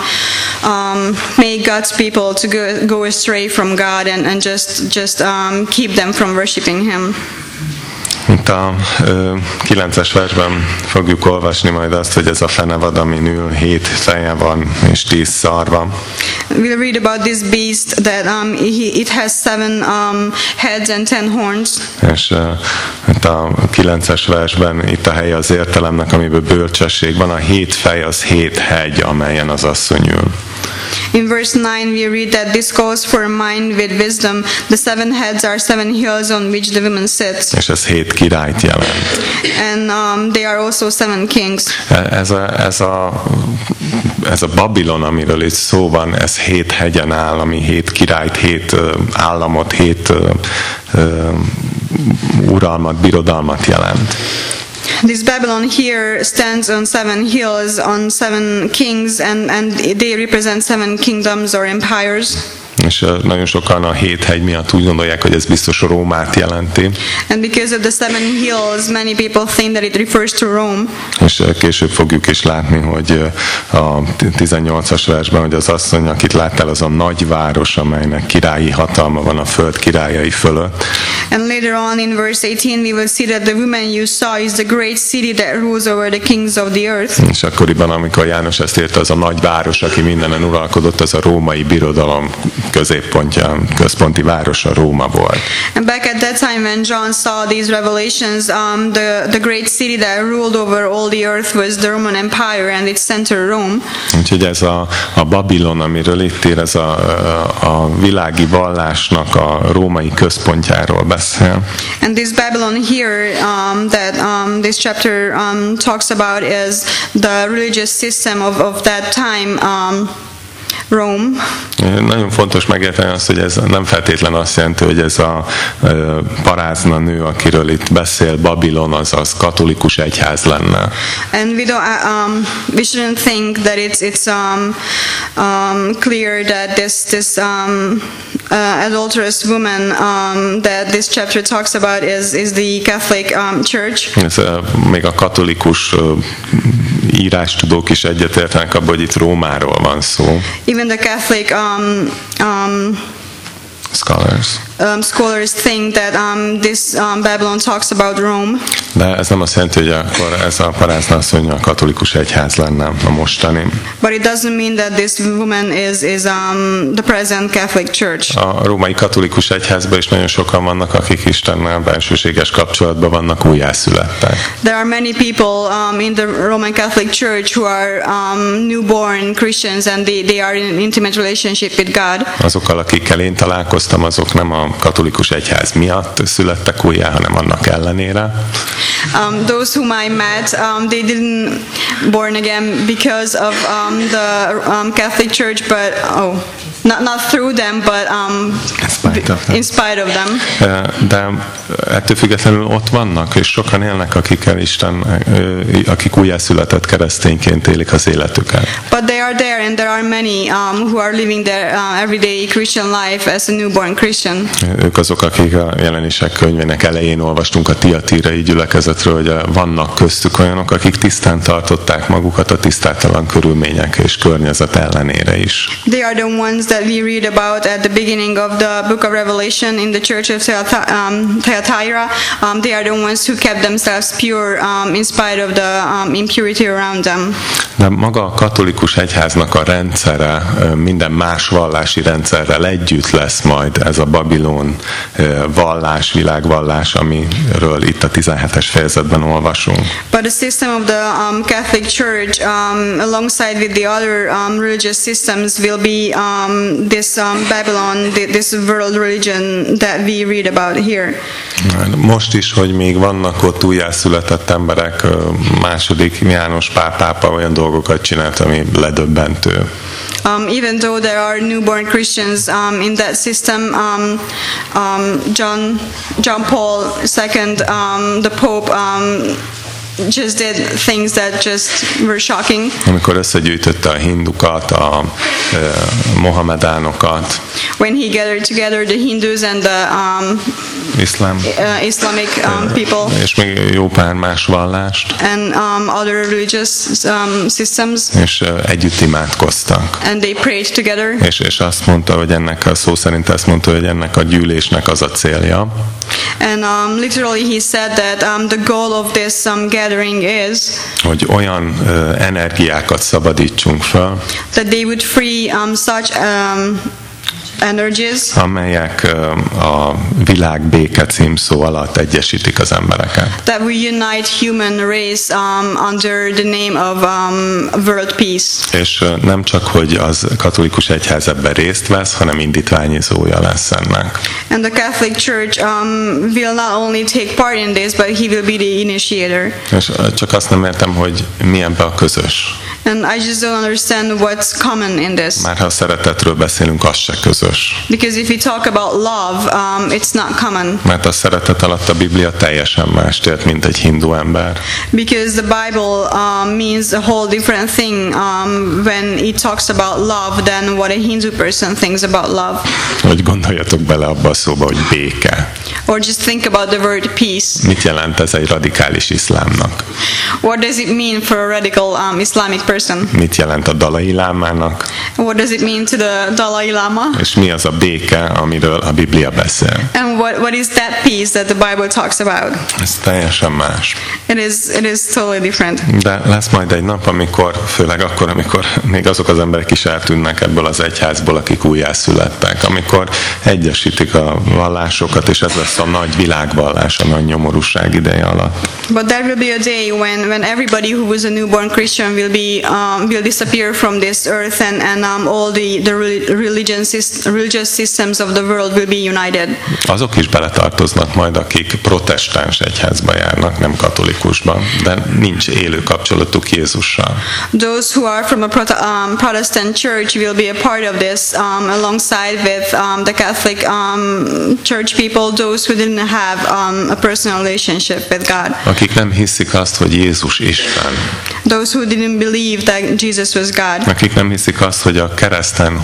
make God's people to go astray from God and just keep them from worshiping Him. Itt a 9-es versben fogjuk olvasni majd azt, hogy ez a fenevad, amin ül, 7 feje van és 10 szarva. We'll read about this beast that it has 7 heads and 10 horns. És itt a 9-es versben itt a helye az értelemnek, amiből bölcsesség van. A 7 fej az 7 hegy, amelyen az asszony ül. In verse 9 we read that this calls for a mind with wisdom. The 7 heads are 7 hills on which the woman sits. És ez 7 királyt jelent. And they are also 7 kings. Ez a Babilon, amiről itt szó van, ez 7 hegyen áll, ami 7 királyt, 7 államot, 7 uralmat, birodalmat jelent. This Babylon here stands on 7 hills, on 7 kings, and they represent 7 kingdoms or empires. És nagyon sokan a 7 hegy miatt úgy gondolják, hogy ez biztos Rómát jelenti. And because of the 7 hills, many people think that it refers to Rome. És később fogjuk is látni, hogy a 18-as versben, hogy az asszony, akit láttál, az a nagy város, amelynek királyi hatalma van a föld királyai fölött. And later on in verse 18 we will see that the woman you saw is the great city that rules over the kings of the earth. És akkoriban, amikor János ezt írta, az a nagy város, aki mindenen uralkodott, az a római birodalom középpontja, központi városa Róma volt. And back at that time when John saw these revelations, the great city that ruled over all the earth was the Roman Empire, and its center Rome. Úgyhogy ez a Babilon, amiről itt ír, ez a világi vallásnak a római központjáról beszél. And this Babylon here that this chapter talks about is the religious system of that time. Rome. Nagyon fontos megérteni azt, hogy ez nem feltétlen azt jelenti, hogy ez a parázna nő, akiről itt beszél, Babilon, az katolikus egyház lenne. And we shouldn't think that it's clear that this adulterous woman that this chapter talks about is the Catholic Church. Ez még a katolikus írástudók is egyetértenek abban, hogy itt Rómáról van szó. Even the Catholic scholars think that this Babylon talks about Rome. De ez nem azt jelenti, hogy akkor ez a parázna asszony a katolikus egyház lenne a mostani. But it doesn't mean that this woman is the present Catholic Church. A római katolikus egyházban is nagyon sokan vannak, akik Istennel bensőséges kapcsolatban vannak, újjászülettek. There are many people in the Roman Catholic Church who are newborn Christians and they are in intimate relationship with God. Azokkal, akikkel én találkoztam, azok nem a katolikus egyház miatt születtek újjá, hanem annak ellenére. Those whom I met, they didn't born again because of the Catholic Church, but not through them, but in spite of them. De ettől függetlenül ott vannak, és sokan élnek, akik újjászületett keresztényként élik az életüket. But they are there, and there are many who are living their everyday Christian life as a newborn Christian. Ők azok, akik a Jelenések könyvének elején olvastunk a tiatírai gyülekezetről, hogy vannak köztük olyanok, akik tisztán tartották magukat a tisztátalan körülmények és környezet ellenére is. They are the ones that we read about at the beginning of the book of Revelation in the church of Thyatira. They are the ones who kept themselves pure in spite of the impurity around them. De maga a katolikus egyháznak a rendszere minden más vallási rendszerrel együtt lesz majd ez a Babilon vallás, világvallás, amiről itt a 17-es fejezetben olvasunk. But the system of the Catholic Church alongside with the other religious systems will be this Babylon, this world religion that we read about here. Most is, hogy még vannak ott újjászületett emberek, második János Pápa olyan dolgokat csinált, ami ledöbbentő. Even though there are newborn Christians in that system, John Paul II, the Pope, just did things that just were shocking. Amikor összegyűjtötte a hindukat, a mohamedánokat. When he gathered together the Hindus and the Islamic people. És még jó pár más vallást. And other religious systems. És együtt imádkoztak. And they prayed together. És azt mondta, hogy ennek a szó szerint azt mondta, hogy ennek a gyűlésnek az a célja. And literally he said that the goal of this gathering is hogy olyan energiákat szabadítsunk fel, that they would free such energies, amelyek a világ béke címszó alatt egyesítik az embereket. That we unite human race under the name of world peace. És nem csak, hogy az katolikus egyház ebben részt vesz, hanem indítványozója lesz ennek. And the Catholic Church will not only take part in this, but he will be the initiator. És csak azt nem értem, hogy mi ebben a közös. And I just don't understand what's common in this. Már ha a szeretetről beszélünk, az se közös. Because if we talk about love, it's not common. Mert a szeretet alatt a Biblia teljesen mást ért, mint egy hindu ember. Because the Bible means a whole different thing when it talks about love than what a Hindu person thinks about love. Hogy gondoljatok bele abba a szóba, hogy béke. Or just think about the word peace. Mit jelent ez egy radikális iszlámnak? What does it mean for a radical Islamic person? Mit jelent a Dalai Lámának? What does it mean to the Dalai Lama? És mi az a béke, amiről a Biblia beszél? And what is that peace that the Bible talks about? Ez teljesen más. It is totally different. De lesz majd egy nap, amikor, főleg akkor, amikor még azok az emberek is eltűnnek ebből az egyházból, akik újjászülettek, amikor egyesítik a vallásokat, és ez lesz a nagy világvallás, a nagy nyomorúság ideje alatt. But there will be a day when everybody who was a newborn Christian will disappear from this earth, and all the religious systems of the world will be united. Azok is beletartoznak majd, akik protestáns egyházba járnak, nem katolikusban, de nincs élő kapcsolatuk Jézussal. Those who are from a Protestant church will be a part of this, alongside with the Catholic church people, those who didn't have a personal relationship with God. Akik nem hiszik azt, hogy Jézus Isten. Those who didn't believe that Jesus was God. Akik nem hiszik azt, hogy a kereszten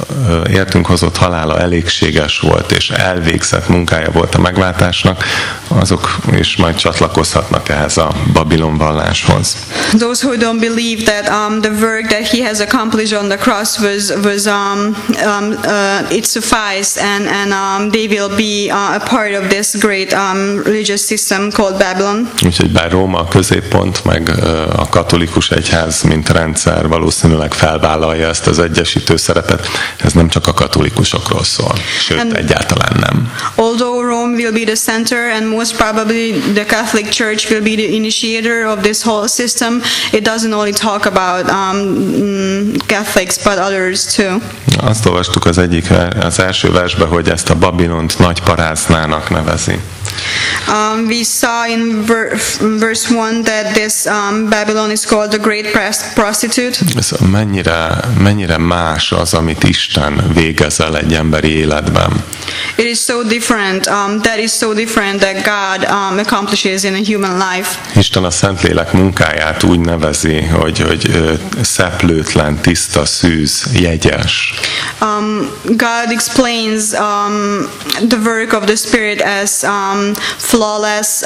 értünk hozott halála elégséges volt, és elvégzett munkája volt a megváltásnak, azok is majd csatlakozhatnak ehhez a Babilon valláshoz. Those who don't believe that the work that he has accomplished on the cross was it sufficed, and they will be a part of this great religious system called Babylon. Úgyhogy bár Róma a középpont, meg a katolikus egyház, mint rendszer valószínűleg felvállalja ezt az egyesítő szerepet, ez nem csak a katolikusokról szól, sőt egyáltalán nem. Although Rome will be the center and most probably the Catholic Church will be the initiator of this whole system, it doesn't only talk about Catholics but others too. Azt olvastuk az első versben, hogy ezt a Babilont nagy paráznának nevezi. We saw in verse 1 that this Babylon is called the great prostitute. Ez mennyire más az, amit Isten végez el egy emberi életben. It is so different. That is so different that God accomplishes in a human life. Isten a Szentlélek munkáját úgy nevezi, hogy szeplőtlen, tiszta, szűz, jegyes. God explains the work of the Spirit as flawless,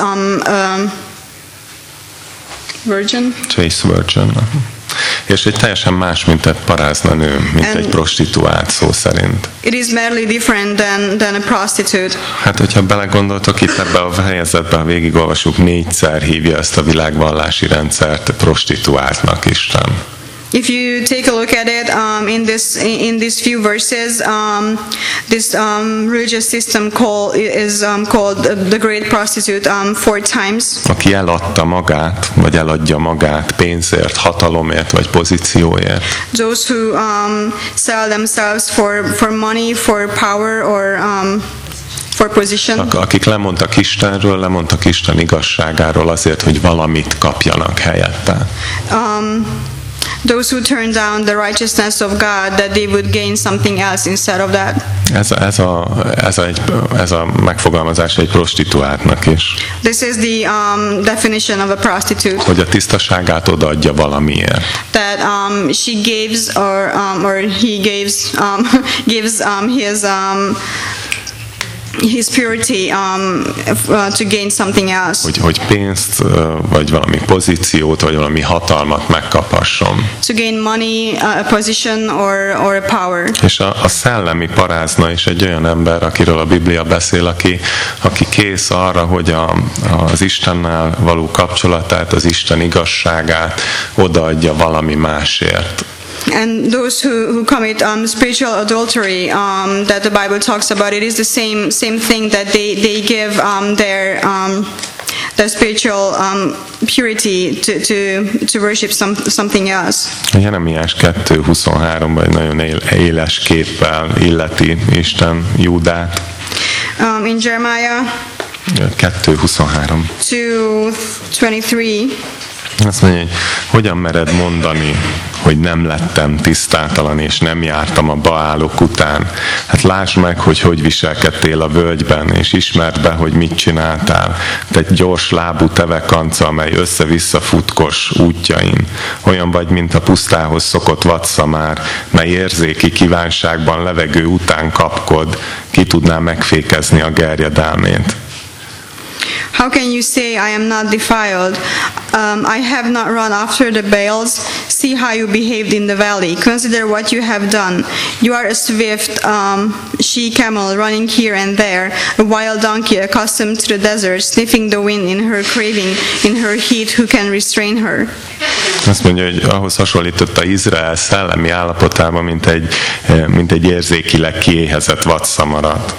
virgin. Chaste virgin. És egy teljesen más, mint egy parázna nő, mint egy prostituált szó szerint. It is merely different than a prostitute. Hát, hogyha belegondoltok, itt ebbe a fejezetben, ha végigolvasjuk, 4-szer hívja ezt a világvallási rendszert prostituáltnak Isten. If you take a look at it in these few verses, this religious system called the great prostitute 4 times. Aki eladta magát, vagy eladja magát pénzért, hatalomért, vagy pozícióért. Those who sell themselves for money, for power, or for position. Akik lemondtak Istenről, lemondtak Isten igazságáról azért, hogy valamit kapjanak helyette. Those who turn down the righteousness of God, that they would gain something else instead of that. Ez a megfogalmazás egy prostituáltnak is. This is the definition of a prostitute. Hogy a tisztaságát odaadja valamiért. That she gives or he gives his purity to gain something else. Hogy pénzt, vagy valami pozíciót, vagy valami hatalmat megkaphasson. To gain money, a position or a power. És a szellemi parázna is egy olyan ember, akiről a Biblia beszél, aki kész arra, hogy az Istennel való kapcsolatát, az Isten igazságát odaadja valami másért. And those who commit spiritual adultery that the Bible talks about, it is the same thing that they give their spiritual purity to worship something else. Jeremiás 2:23-ban egy nagyon éles képpel illeti Isten Júdát. In Jeremiah 2:23. 2:23. Azt mondja, hogy hogyan mered mondani, hogy nem lettem tisztátalan, és nem jártam a baálok után. Hát lásd meg, hogy viselkedtél a völgyben, és ismerd be, hogy mit csináltál. Te egy gyors lábú tevekanca, amely össze-vissza futkos útjain. Olyan vagy, mint a pusztához szokott vadszamár, mely érzéki kívánságban levegő után kapkod, ki tudná megfékezni a gerjedelmét. How can you say, I am not defiled? I have not run after the Baals. See how you behaved in the valley. Consider what you have done. You are a swift she-camel running here and there, a wild donkey accustomed to the desert, sniffing the wind in her craving, in her heat, who can restrain her? Azt mondja, hogy ahhoz hasonlította Izrael szellemi állapotában, mint egy érzékileg kiéhezett vadszamarat.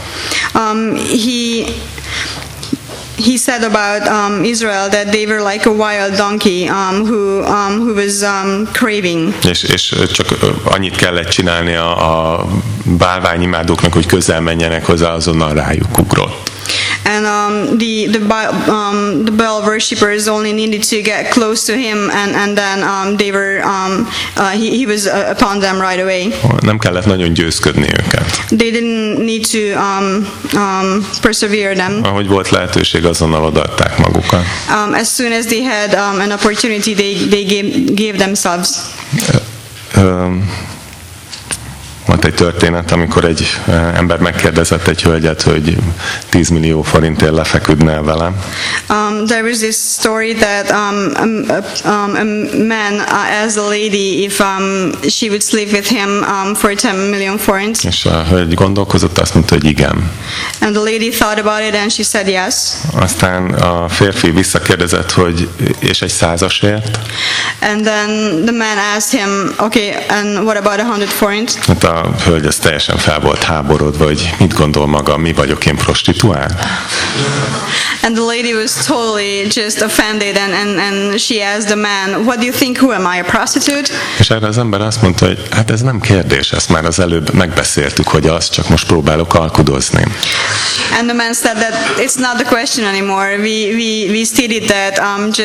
He said about Israel that they were like a wild donkey who was craving. És csak annyit kellett csinálni a bálványimádóknak, hogy közel menjenek hozzá, azonnal rájuk ugrott. And the Baal worshippers only needed to get close to him, and then they were he was upon them right away. Nem kellett nagyon győzködni őket. They didn't need to persevere them. Ahogy volt lehetőség, azonnal odaadták magukat. As soon as they had an opportunity, they gave themselves. Volt egy történet, amikor egy ember megkérdezett egy hölgyet, hogy 10 millió forintért lefeküdne vele. There was this story that a man asked a lady if she would sleep with him for 10 million forints. És a hölgy gondolkozott, azt mondta, hogy igen. And the lady thought about it and she said yes. Aztán a férfi visszakérdezett, hogy és egy 100-asért? And then the man asked him, okay, and what about 100 forints? Hát a hölgy az teljesen fel volt háborodva, hogy mit gondol maga, mi vagyok én prostituál? And the lady was totally just offended and she asked the man, what do you think, who am I, a prostitute? És erre az ember azt mondta, hogy hát ez nem kérdés, ezt már az előbb megbeszéltük, hogy azt csak most próbálok alkudozni. And the man said that it's not the question anymore. We stated that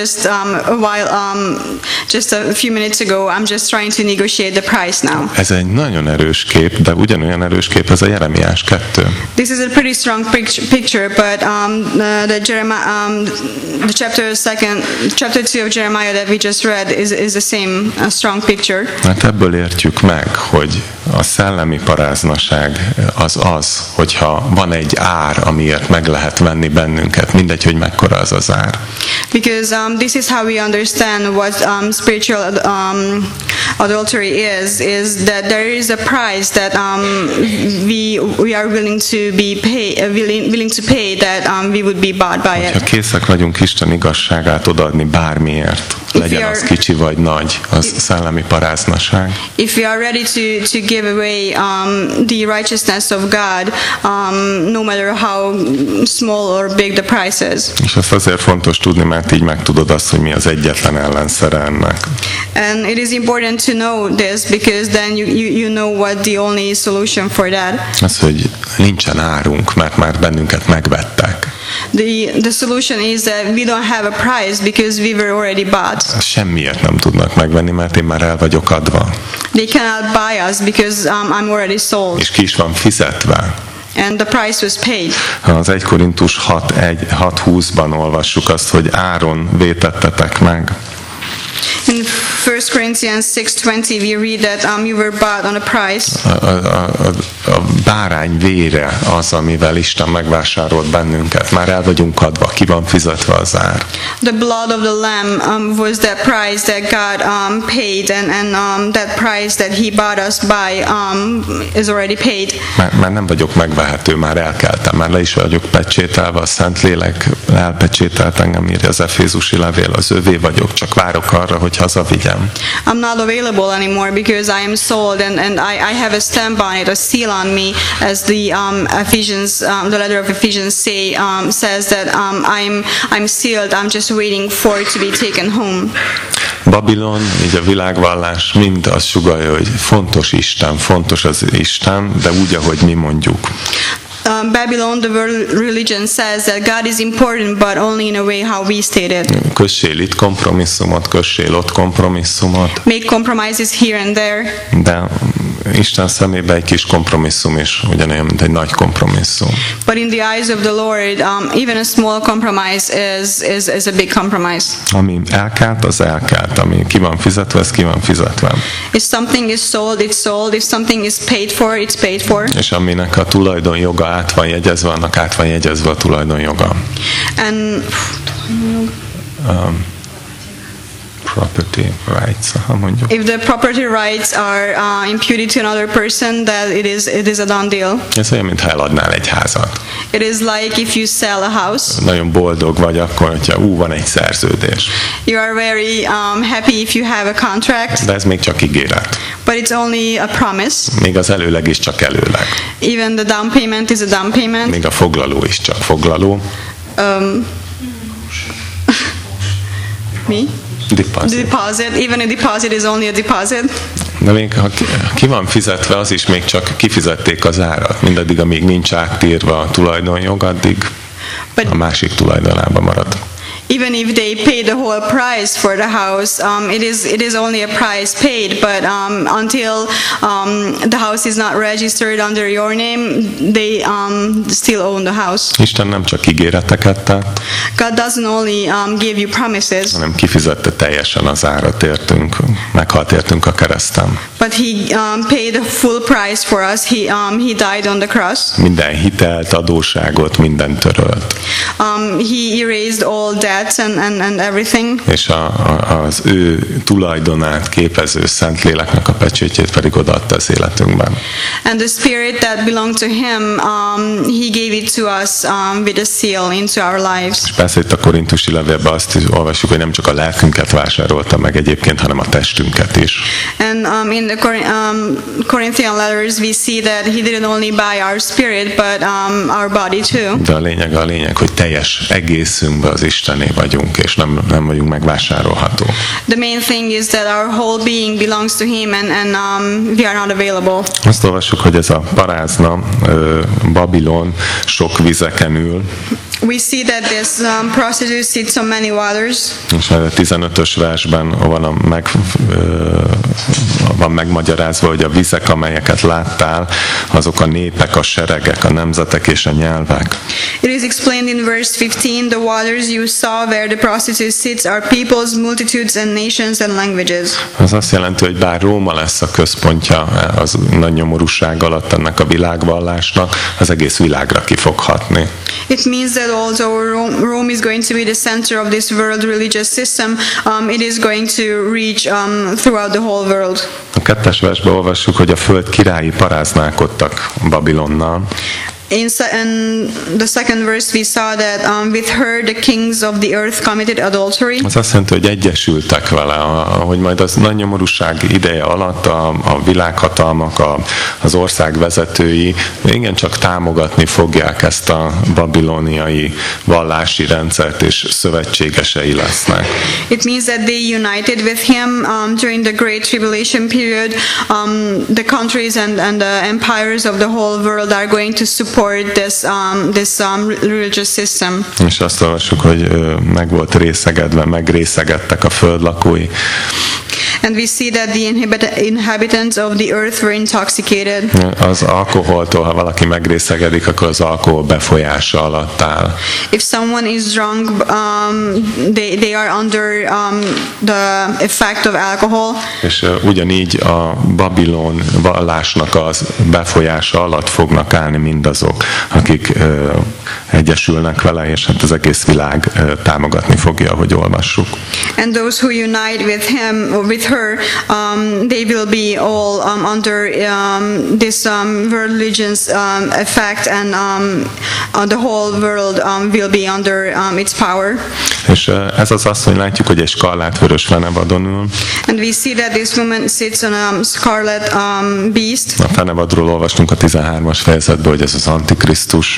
just a few minutes ago. I'm just trying to negotiate the price now. Ez egy nagyon erős kép, de ugyanolyan erős kép az a Jeremiás 2. This is a pretty strong picture, but the chapter 2 of Jeremiah that we just read is the same strong picture. Hát ebből értjük meg, hogy a szellemi paráznaság az, hogyha van egy ár, amiért meg lehet venni bennünket, mindegy, hogy mekkora az az ár. Because this is how we understand what spiritual adultery is that there is a price that we are willing to pay that we would be bought by it. Ha készek vagyunk Isten igazságát odaadni bármiért, legyen az kicsi vagy nagy, az szellemi paráznaság. If we are ready to give away the righteousness of God, no matter how small or big the price is. És azt azért fontos tudni, mert így megtudod azt, hogy mi az egyetlen ellenszere ennek. And it is important to know this because then you know what the only solution for that. Az, hogy nincsen árunk, mert már bennünket megvettek. The solution is that we don't have a price because we were already bought. Semmiért nem tudnak megvenni, mert én már el vagyok adva. They cannot buy us because I'm already sold. És ki is van fizetve. And the price was paid. Az 1 Korintus 6:20-ban olvassuk azt, hogy áron vétettetek meg. In 1 Corinthians 6:20 we read that you were bought on a price. A bárány vére az, amivel Isten megvásárolt bennünket. Már el vagyunk adva, ki van fizetve az ár. The blood of the lamb was that price that God paid and that price that he bought us by is already paid. Már nem vagyok megvehető, már elkeltem, már le is vagyok pecsételve, a Szentlélek elpecsételt engem, írja az Efézusi levél, az övé vagyok, csak várok arra, hogy hazavigyem. I'm not available anymore because I am sold and I have a stamp on it, a seal on me, as the the letter of Ephesians says that I'm sealed. I'm just waiting for it to be taken home. Babilon, így a világvallás mind azt sugallja, hogy fontos Isten, fontos az Isten, de úgy, ahogy mi mondjuk. Babylon, the world religion says that God is important, but only in a way how we state it. Kössél itt kompromisszumot, kössél ott kompromisszumot. Make compromises here and there. De Isten szemében egy kis kompromisszum is ugyanolyan, mint egy nagy kompromisszum. But in the eyes of the Lord, even a small compromise is a big compromise. Ami elkált, az elkált. Ami ki van fizetve, az ki van fizetve. If something is sold, it's sold. If something is paid for, it's paid for. És aminek a tulajdonjoga át van jegyezve, annak át van jegyezve a tulajdonjoga. And property rights, mondjuk. If the property rights are imputed to another person, that it is a done deal. Ez olyan, mintha eladnál egy házat. It is like if you sell a house. Nagyon boldog vagy akkor, hogyha van egy szerződés. You are very happy if you have a contract. De ez még csak ígéret. But it's only a promise. Még az előleg is csak előleg. Even the down payment is a down payment. Még a foglaló is csak foglaló. Me? Deposit. Even a deposit is only a deposit. De még ha ki van fizetve, az is még csak kifizették az árat. Mindaddig, amíg nincs átírva a tulajdonjog, addig a másik tulajdonába marad. even if they pay the whole price for the house, it is only a price paid, but until the house is not registered under your name, they still own the house. Isten nem csak ígéreteket tett, God doesn't only give you promises, hanem kifizette teljesen az árat értünk, meghalt értünk a kereszten. but He paid the full price for us. He died on the cross. Minden hitelt, adósságot, mindent törölt. He erased all debts and everything. És az ő tulajdonát képező Szentléleknek a pecsétjét pedig odaadta az életünkben. And the spirit that belonged to Him, He gave it to us with a seal into our lives. És persze itt a korintusi levélben azt is olvassuk, hogy nem csak a lelkünket vásárolta meg egyébként, hanem a testünket is. And in the Corinthian letters we see that He didn't only buy our spirit, but our body too. De a lényeg, hogy teljes egészünkben az Istené vagyunk, és nem vagyunk megvásárolható. The main thing is that our whole being belongs to Him, and we are not available. Azt olvassuk, hogy ez a parázna, Babilon sok vizeken ül. We see that this prostitute sits on many waters. És a 15-ös versben van megmagyarázva, hogy a vizek, amelyeket láttál, azok a népek, a seregek, a nemzetek és a nyelvek. It is explained in verse 15, the waters you saw where the prostitute sits are peoples, multitudes and nations and languages. Az azt jelenti, hogy bár Róma lesz a központja az nagy nyomorúság alatt ennek a világvallásnak, az egész világra ki fog hatni. It means that although Rome is going to be the center of this world religious system, it is going to reach throughout the whole world. A 2. versben olvassuk, hogy a föld királyi paráználkodtak Babilonnal. In the second verse we saw that with her the kings of the earth committed adultery. Az azt jelenti, hogy egyesültek vele, hogy majd az nagy nyomorúság ideje alatt a világhatalmak, az ország vezetői igencsak támogatni fogják ezt a babiloniai vallási rendszert, és szövetségesei lesznek. It means that they united with him during the Great Tribulation period. The countries and the empires of the whole world are going to support this religious system. És azt olvassuk, hogy meg volt részegedve, megrészegettek a föld lakói. And we see that the inhabitants of the earth were intoxicated. Az alkoholtól, ha valaki megrészegedik, akkor az alkohol befolyása alatt áll. If someone is drunk, they are under the effect of alcohol. És ugyanígy a Babilon vallásnak az befolyása alatt fognak állni mindazok, akik egyesülnek vele, és hát az egész világ támogatni fogja, ahogy olvassuk. And those who unite with him or with her, they will be all under this world religion's effect, and the whole world will be under its power. És ez az asszony, látjuk, hogy egy skarlátvörös fenevadon ül. And we see that this woman sits on a scarlet beast. A fenevadról olvastunk a 13-as fejezetben, hogy ez az Antikrisztus.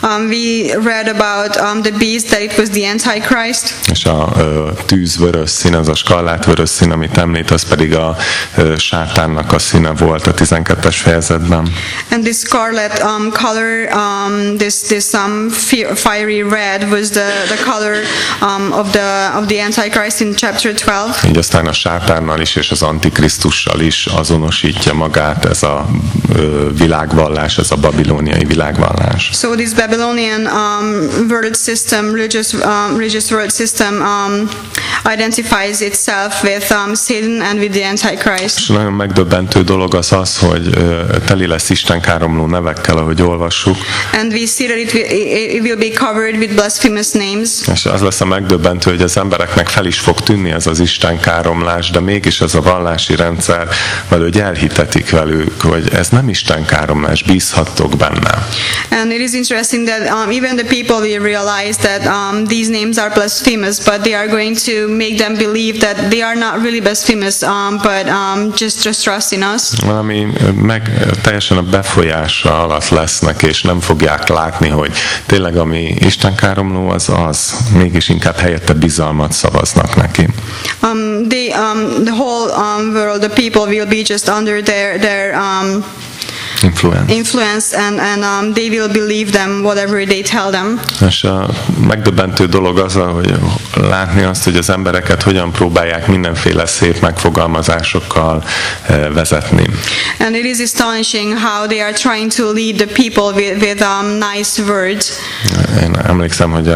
We read about the beast, that it was the Antichrist. És a tűzvörös szín, az a skarlátvörös szín, amit említ, az pedig a sátánnak a színe volt a 12-es fejezetben. And this scarlet color, this fiery red was the color of the Antichrist in chapter 12. Így aztán a sátánnal is és az Antikrisztussal is azonosítja magát ez a világvallás, ez a babiloniai világvallás. So this Babylonian world system, religious world system, identifies itself with Satan and with the Antichrist. És nagyon megdöbbentő dolog az, hogy teli lesz istenkáromló nevekkel, ahogy olvassuk. And we see that it will be covered with blasphemous names. És az lesz a megdöbbentő, hogy az embereknek fel is fog tűnni ez az istenkáromlás, de mégis ez a vallási rendszer valahogy elhitetik velük, hogy ez nem istenkáromlás, bízhattok benne. And it is interesting that even the people will realize that these names are blasphemous, but they are going to make them believe that they are not really blasphemous, but just trust in us. Valami teljesen a befolyása alatt lesznek, és nem fogják látni, hogy tényleg ami istenkáromló az, mégis inkább helyette bizalmat szavaznak neki. The whole world, the people will be just under their influenced, and they will believe them whatever they tell them. És a megdöbbentő dolog az, hogy látni azt, hogy az embereket hogyan próbálják mindenféle szép megfogalmazásokkal vezetni. And it is astonishing how they are trying to lead the people with nice words. Én emlékszem, hogy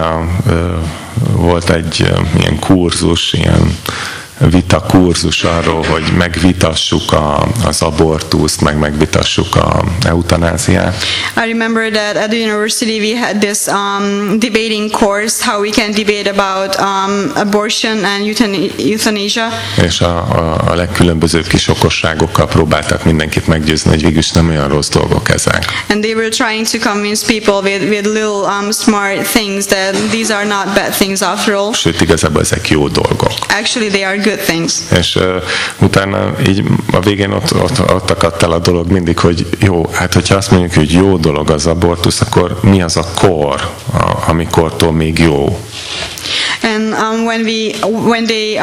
volt egy ilyen kurzus, ilyen vita kurzus arról, hogy megvitassuk az abortuszt, megvitassuk a eutanáziát. I remember that at the university we had this debating course, how we can debate about abortion and euthanasia. És a legkülönbözőbb kis okosságokkal próbáltak mindenkit meggyőzni, hogy végülis nem olyan rossz dolgok ezek. And they were trying to convince people with little smart things that these are not bad things after all. Sőt, igazából ezek jó dolgok. Actually, they are good things. És utána így a végén ott akadt el a dolog mindig, hogy jó, hát hogyha azt mondjuk, hogy jó dolog az abortusz, akkor mi az a kor, amikortól még jó? And when they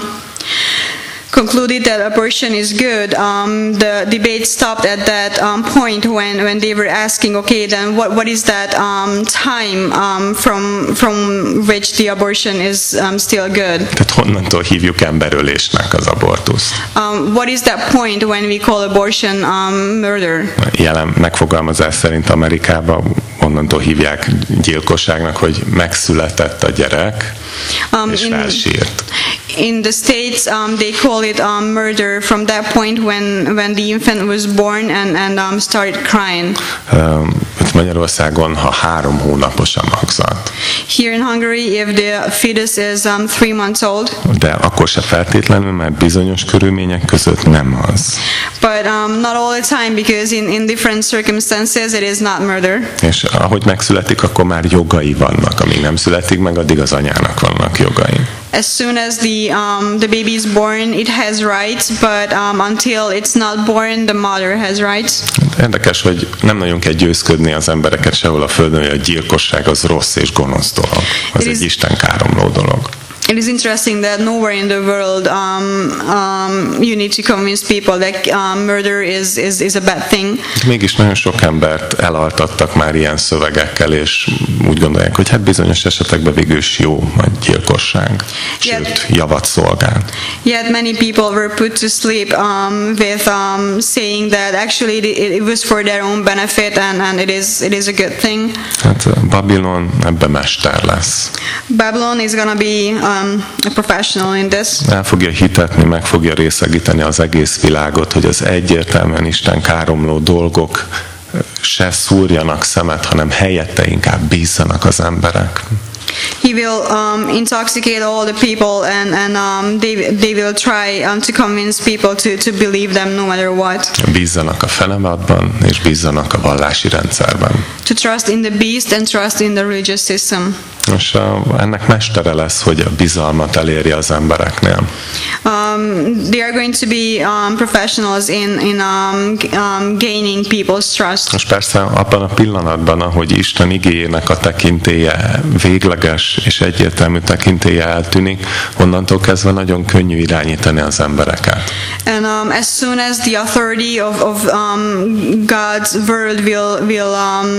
concluded that abortion is good, the debate stopped at that point when they were asking, okay, then what is that time from which the abortion is still good? Tehát honnantól hívjuk emberölésnek az abortuszt? What is that point when we call abortion murder? Jelen megfogalmazás szerint Amerikában onnantól hívják gyilkosságnak, hogy megszületett a gyerek, és felsírt. In the States, they call it murder from that point when the infant was born and started crying. Itt Magyarországon, ha 3 hónapos a magzat. Here in Hungary, if the fetus is 3 months old. De akkor se feltétlenül, mert bizonyos körülmények között nem az. But not all the time, because in different circumstances it is not murder. És ahogy megszületik, akkor már jogai vannak. Amíg nem születik meg, addig az anyának vannak jogai. As soon as the baby is born, it has rights, but until it's not born, the mother has rights. Érdekes, hogy nem nagyon kell győzködni az embereket sehol a földön, hogy a gyilkosság az rossz és gonosz dolog. Az egy Isten káromló dolog. It is interesting that nowhere in the world you need to convince people that murder is a bad thing. Mégis nagyon sok embert elaltattak már ilyen szövegekkel, és úgy gondolják, hogy hát bizonyos esetekben végül is jó a gyilkosság, sőt, javat szolgál. Yet many people were put to sleep with saying that actually it was for their own benefit and it is a good thing. Hát Babilon ebben mester lesz. Babylon is gonna be a professional in this. El fogja hitetni, meg fogja részegíteni az egész világot, hogy az egyértelműen Isten káromló dolgok se szúrjanak szemet, hanem helyette inkább bízzanak az emberek. He will intoxicate all the people and they will try to convince people to believe them no matter what. Bízzanak a felemadban, és bízzanak a vallási rendszerben. To trust in the beast and trust in the religious system. És ennek mestere lesz, hogy a bizalmat elérje az embereknél. They are going to be professionals in gaining people's trust. És persze abban a pillanatban, ahogy Isten igéjének a tekintélye végleges és egyértelmű tekintélye eltűnik, onnantól kezdve nagyon könnyű irányítani az embereket. And as soon as the authority of God's word will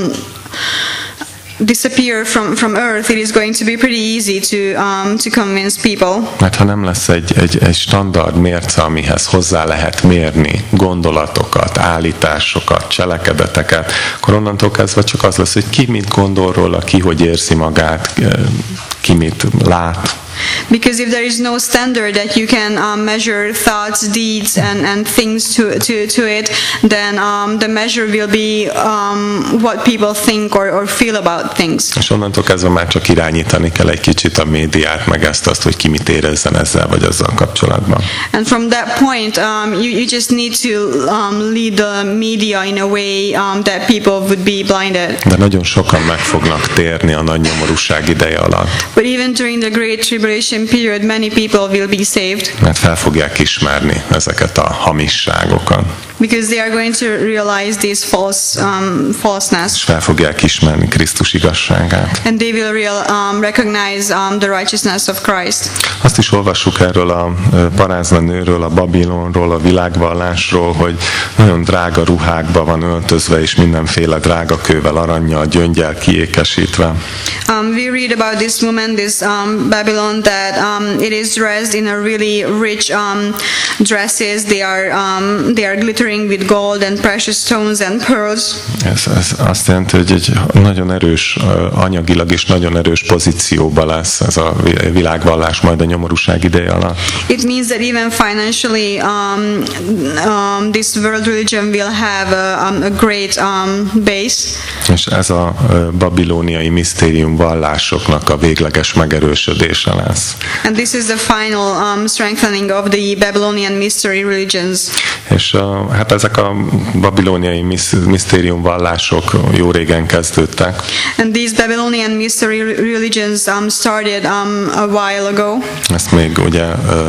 disappear from earth, it is going to be pretty easy to convince people. Mert ha nem lesz egy standard mérce, amihez hozzá lehet mérni gondolatokat, állításokat, cselekedeteket, akkor onnantól kezdve csak az lesz, hogy ki mit gondol róla, ki hogy érzi magát, ki mit lát. Because if there is no standard that you can measure thoughts, deeds, and things to it, then the measure will be what people think or feel about things. És onnantól kezdve már csak irányítani kell egy kicsit a médiát, meg azt, hogy ki mit érezzen ezzel vagy azzal kapcsolatban. And from that point, you just need to lead the media in a way that people would be blinded. De nagyon sokan meg fognak térni a nagy nyomorúság ideje alatt. But even during the Great Tribulation tribulation period, many people will be saved. Mert fel fogják ismerni ezeket a hamisságokat. Because they are going to realize this falseness. És fel fogják ismerni Krisztus igazságát. And they will recognize the righteousness of Christ. Azt is olvassuk erről a parázna nőről, a Babilonról, a világvallásról, hogy nagyon drága ruhákba van öltözve, és mindenféle drága kővel, arannyal, gyöngyel kiékesítve. We read about this woman, this Babylon, that it is dressed in a really rich dresses. They are glittering with gold and precious stones and pearls. Ez azt jelenti, hogy egy nagyon erős, anyagilag is nagyon erős pozícióba lesz ez a világvallás majd a nyomorúság ideje alatt. It means that even financially, this world religion will have a great base. És ez a babilóniai misztérium vallásoknak a végleges megerősödése lesz. And this is the final strengthening of the Babylonian mystery religions. És hát ezek a babilóniai misztérium vallások jó régen kezdődtek. And these Babylonian mystery religions started a while ago. Ezt még ugye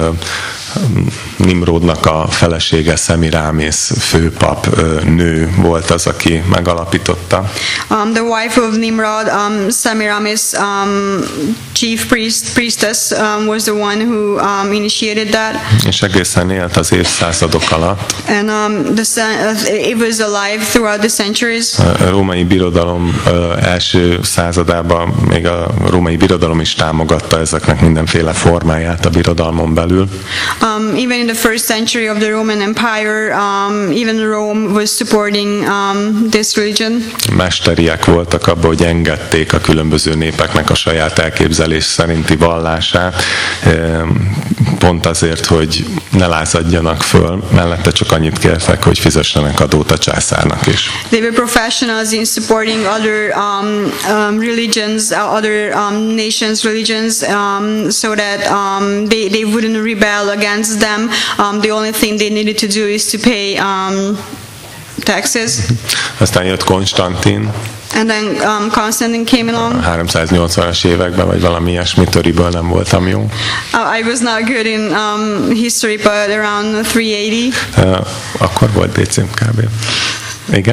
Nimrodnak a felesége Szemirámész főpap nő volt az, aki megalapította. The wife of Nimrod, Semiramis, chief priestess, was the one who initiated that. És egészen élt az évszázadok alatt. And it was alive throughout the centuries. A római birodalom első századában még a római birodalom is támogatta ezeknek mindenféle formáját a birodalmon belül. Even in the first century of the Roman Empire, even Rome was supporting this religion. Mesteriek voltak abban, hogy engedték a különböző népeknek a saját elképzelés szerinti vallását, pont azért, hogy ne lázadjanak föl, mellette csak annyit kértek, hogy fizessenek adót a császárnak is. They were professionals in supporting other religions, other nations' religions, so that they wouldn't rebel against them. The only thing they needed to do is to pay taxes. Aztán jött Konstantin. And then Constantine came along. 380-as években, vagy valami ilyesmi, töriből nem voltam jó. I was not good in history, but around 380. Akkor volt BC kb. Igen.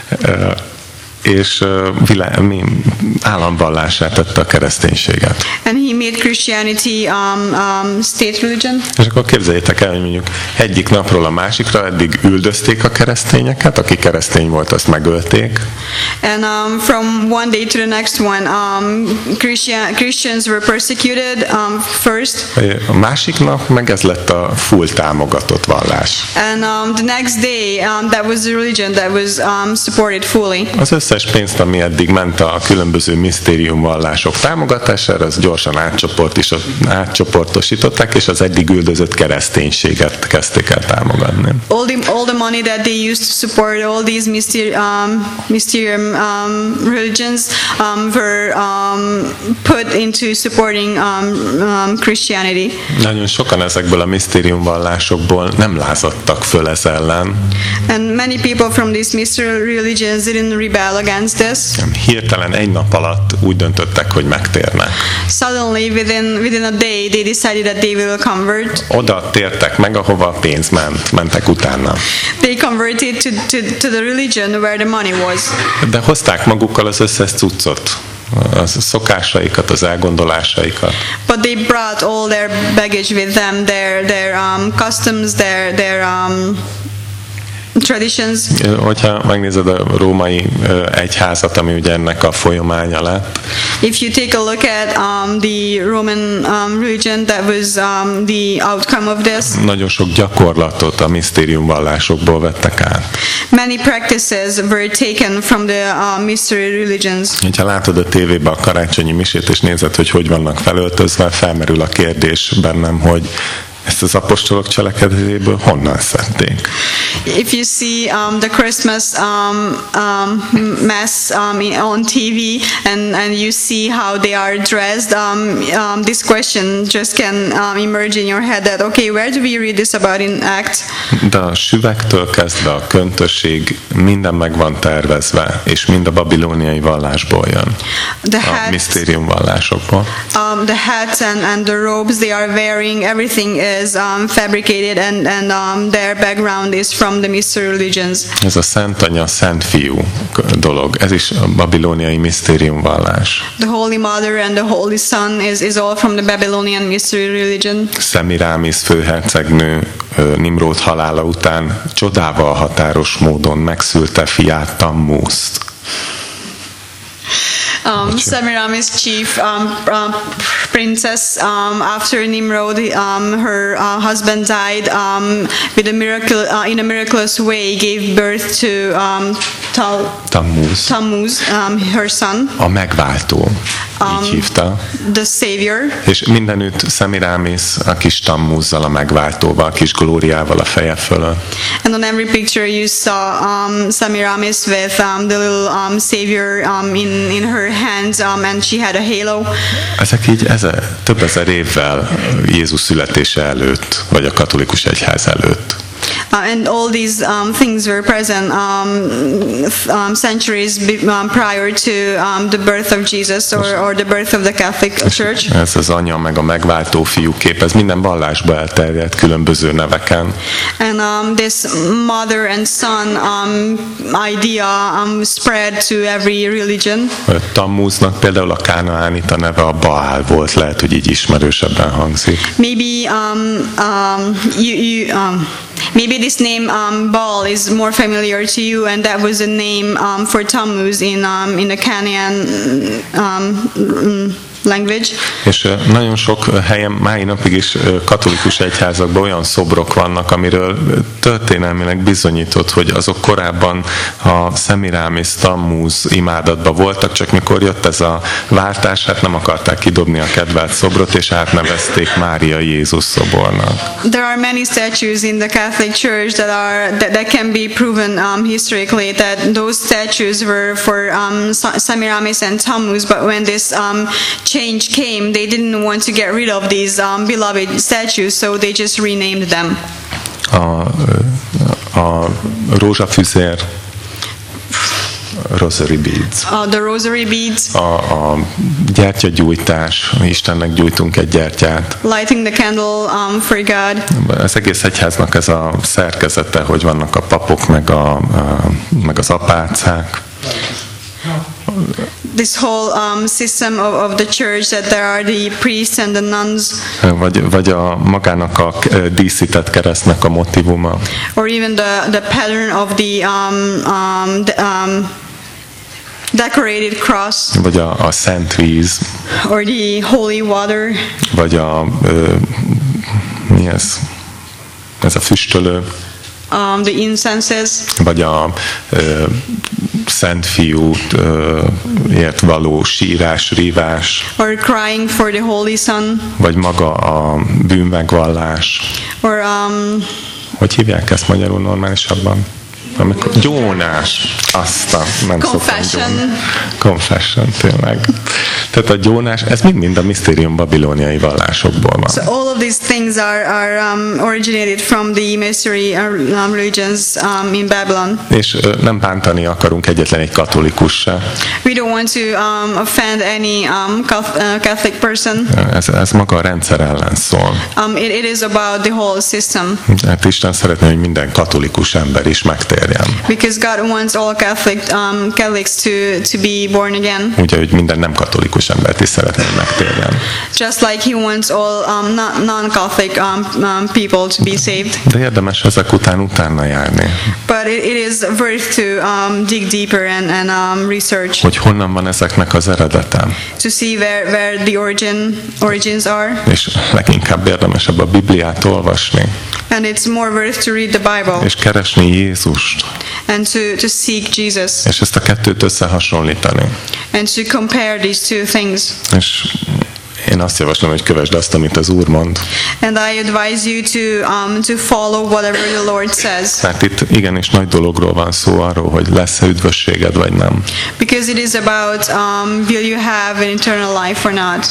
És államvallását tette a kereszténységet. And he made Christianity state religion. És akkor képzeljétek el, hogy mondjuk egyik napról a másikra eddig üldözték a keresztényeket, aki keresztény volt, azt megölték. And from one day to the next one, Christians were persecuted first. A másik nap meg ez lett a full támogatott vallás. And the next day, that was the religion that was supported fully. Az összes pénzt, ami eddig ment a különböző misztériumvallások támogatására, az gyorsan átcsoportosították, és az eddig üldözött kereszténységet kezdték el támogatni. All the money that they used to support all these mysterium religions were put into supporting Christianity. Nagyon sokan ezekből a misztériumvallásokból nem lázadtak föl ez ellen. And many people from these mystery religions didn't rebel against this. Hirtelen egy nap alatt úgy döntöttek, hogy megtérnek. Suddenly, within a day, they decided that they will convert. Oda tértek meg, ahova a pénz mentek utána. They converted to the religion where the money was. De hozták magukkal az összes cuccot, a szokásaikat, az elgondolásaikat. But they brought all their baggage with them, their customs, their traditions. Hogyha megnézed a római egyházat, ami ugye ennek a folyamánya lett. If you take a look at the Roman religion, that was the outcome of this. Nagyon sok gyakorlatot a misztériumvallásokból vettek át. Many practices were taken from the mystery religions. Ha látod a tévében a karácsonyi misét, és nézed, hogy vannak felöltözve, felmerül a kérdés bennem, hogy ezt az apostolok cselekedetéből honnan szedték? If you see the Christmas mass on TV and you see how they are dressed, this question just can emerge in your head that, okay, where do we read this about in Acts? De a süvektől kezdve a köntösig minden meg van tervezve, és mind a babilóniai vallásból jön. A misztérium vallásokból. The hats and the robes they are wearing, everything is fabricated and their background is from the mystery religions. Ez a Szent Anya, Szent Fiú dolog, ez is a babilóniai misztérium vallás. The Holy Mother and the Holy Son is all from the Babylonian mystery religion. Szemirámisz főhercegnő Nimród halála után csodával határos módon megszülte fiát Tammúzt. Semiramis chief princess, after Nimrod, her husband died, with a miracle, in a miraculous way, gave birth to Tammuz, her son. A megváltó, így hívta. The Savior. És mindenütt Semiramis a kis Tammúzzal, a megváltóval, a kis glóriával a feje fölött. And on every picture you saw Semiramis with the little Savior in her hands, and she had a halo. Ezek így több ezer évvel Jézus születése előtt, vagy a katolikus egyház előtt. And all these things were present centuries prior to the birth of Jesus or the birth of the Catholic Church. Ez az anya meg a megváltó fiú kép, ez minden vallásba elterjedt különböző neveken. And this mother and son idea spread to every religion. Tammúznak például a kánaánita neve a Baál volt, lehet, hogy így ismerősebben hangzik. Maybe this name Baal is more familiar to you, and that was a name for Tammuz in the Canaan language. És nagyon sok helyen mai napig is katolikus egyházakban olyan szobrok vannak, amiről történelmileg bizonyított, hogy azok korábban a Semiramis Tammuz imádatban voltak, csak mikor jött ez a váltás, hát nem akarták kidobni a kedvelt szobrot, és átnevezték Mária Jézus szobornak. There are many statues in the Catholic Church that can be proven historically that those statues were for Semiramis and Tammuz, but when this change came, they didn't want to get rid of these beloved statues, so they just renamed them. A rózsafüzér, rosary beads. The rosary beads. A gyertyagyújtás, Istennek gyújtunk egy gyertyát. Lighting the candle for God. Az egész egyháznak ez a szerkezete, hogy vannak a papok, meg az apácák. This whole system of the church, that there are the priests and the nuns. Vagy a magának a díszített keresztnek a motívuma. Or even the pattern of the decorated cross. Vagy a szent víz. Or the holy water. Vagy mi ez? Ez a füstölő. The incenses. Vagy a Szent Fiút ért való sírás, rívás. Or crying for the Holy Son. Vagy maga a bűnmegvallás. Or hogy hívják ezt magyarul normálisabban? Amikor gyónás, nem confession. Confession, tényleg. Tehát a gyónás, ez mind a misztérium babilóniai vallásokból van. So all of these things are originated from the mystery religions in Babylon. És nem bántani akarunk egyetlen egy katolikus se. We don't want to offend any Catholic person. Ez maga a rendszer ellen szól. It is about the whole system. Hát Isten szeretné, hogy minden katolikus ember is megtérjen. Because God wants all Catholics to be born again. Ugye, hogy minden nem katolikus embert is szeretné, hogy megtérjen. Just like He wants all non-Catholic people to be saved. De érdemes ezek utána járni. But it is worth to dig deeper and research. Hogy honnan van ezeknek az eredete. To see where the origins are. És leginkább érdemesebb a Bibliát olvasni. And it's more worth to read the Bible. És keresni Jézust. And to seek Jesus. És ezt a kettőt összehasonlítani. And to compare these two things. És én azt javaslom, hogy kövesd azt, amit az Úr mond. And I advise you to follow whatever the Lord says. Mert itt igenis nagy dologról van szó, arról, hogy lesz-e üdvösséged, vagy nem. Because it is about will you have an eternal life or not.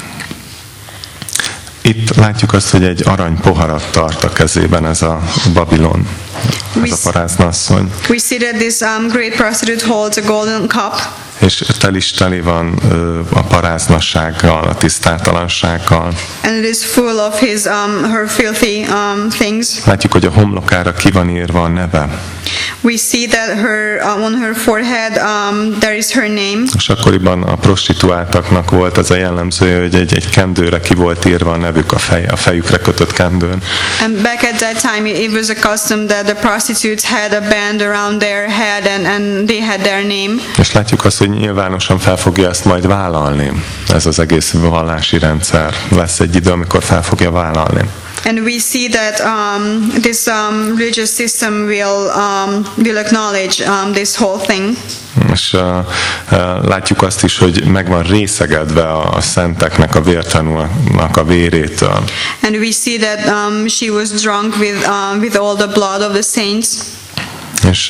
Itt látjuk azt, hogy egy arany poharat tart a kezében ez a Babilon, ez a paráznasszony. We see that this great prostitute holds a golden cup. És teli van a paráznassággal, a tisztátalansággal. And it is full of her filthy things. Látjuk, hogy a homlokára ki van írva a neve. We see that on her forehead there is her name. És akkoriban a prostituáltaknak volt az a jellemzője, hogy egy kendőre ki volt írva a nevük a fejükre kötött kendőn. And back at that time it was a custom that the prostitutes had a band around their head and they had their name. És látjuk azt, hogy nyilvánosan fel fogja ezt majd vállalni. Ez az egész vallási rendszer. Lesz egy idő, amikor fel fogja vállalni. And we see that this religious system will acknowledge this whole thing. És látjuk azt is, hogy meg van részegedve a szenteknek, a vértanúnak a vérétől. And we see that she was drunk with all the blood of the saints. És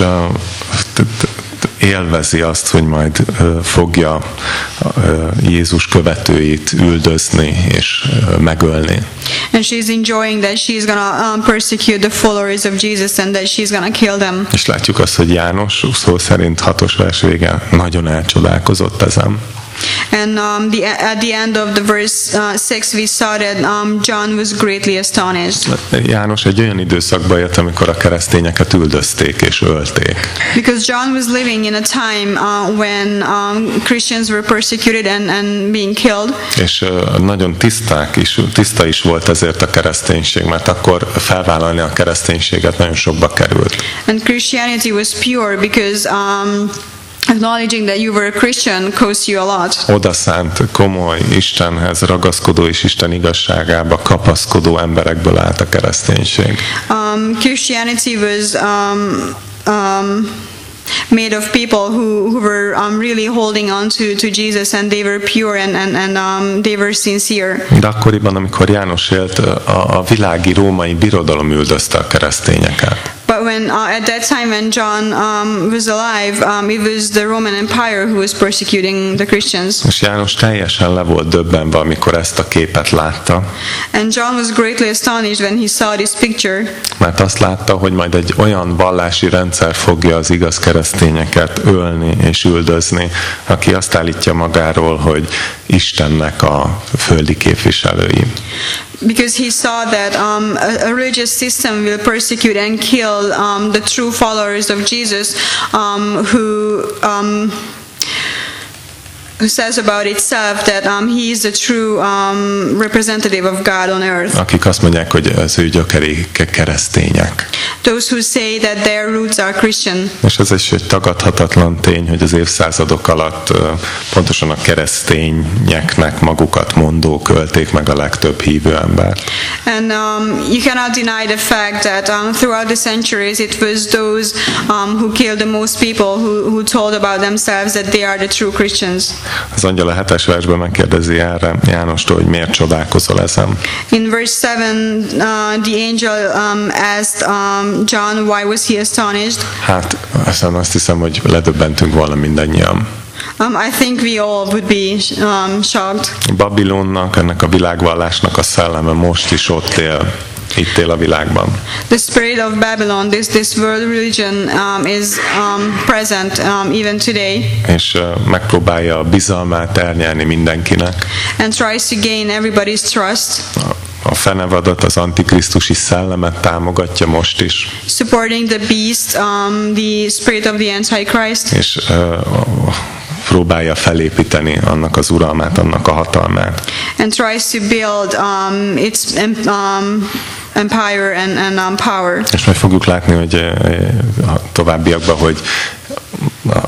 élvezi azt, hogy majd fogja Jézus követőit üldözni és megölni. And she's enjoying that she's gonna persecute the followers of Jesus and that she's gonna kill them. És látjuk azt, hogy János szó szerint 6. vers vége nagyon elcsodálkozott ezen. And at the end of the verse 6 we saw that John was greatly astonished. János egy olyan időszakba élt, amikor a keresztényeket üldözték és ölték. Because John was living in a time when Christians were persecuted and being killed. És nagyon tiszta is volt ezért a kereszténység, mert akkor felvállalni a kereszténységet nagyon sokba került. And Christianity was pure because acknowledging that you were a Christian cost you a lot. Odaszánt, komoly, Istenhez ragaszkodó és Isten igazságába kapaszkodó emberekből állt a kereszténység. Christianity was made of people who were really holding on to Jesus and they were pure and they were sincere. De akkoriban, amikor János élt, a világi római birodalom üldözte a keresztényeket. But when at that time when John was alive, it was the Roman Empire who was persecuting the Christians. És János teljesen le volt döbbenve, amikor ezt a képet látta. And John was greatly astonished when he saw this picture. Mert azt látta, hogy majd egy olyan vallási rendszer fogja az igaz keresztényeket ölni és üldözni, aki azt állítja magáról, hogy Istennek a földi képviselői. Because he saw that a religious system will persecute and kill the true followers of Jesus, who says about itself that he is the true representative of God on earth. Akik azt mondják, hogy az ő gyökerei keresztények. Those who say that their roots are Christian. És ez is egy tagadhatatlan tény, hogy az évszázadok alatt pontosan a keresztényeknek magukat mondók ölték meg a legtöbb hívő embert. And you cannot deny the fact that throughout the centuries it was those who killed the most people who told about themselves that they are the true Christians. Az angyal a 7. versben megkérdezi erre Jánostól, hogy miért csodálkozol ezen. In verse 7, the angel asked John why was he astonished. Hát, aztán azt hiszem, hogy ledöbbentünk volna mindannyian. I think we all would be shocked. Babilonnak, ennek a világvallásnak a szelleme most is ott él. Itt él a világban. The spirit of Babylon, this world religion is present even today. És megpróbálja a bizalmát elnyerni mindenkinek. And tries to gain everybody's trust. A fenevadat, az antikrisztusi szellemet támogatja most is. Supporting the beast, the spirit of the Antichrist. És próbálja felépíteni annak az uralmát, annak a hatalmát. And tries to build its empire and power. És majd fogjuk látni, hogy a továbbiakban, hogy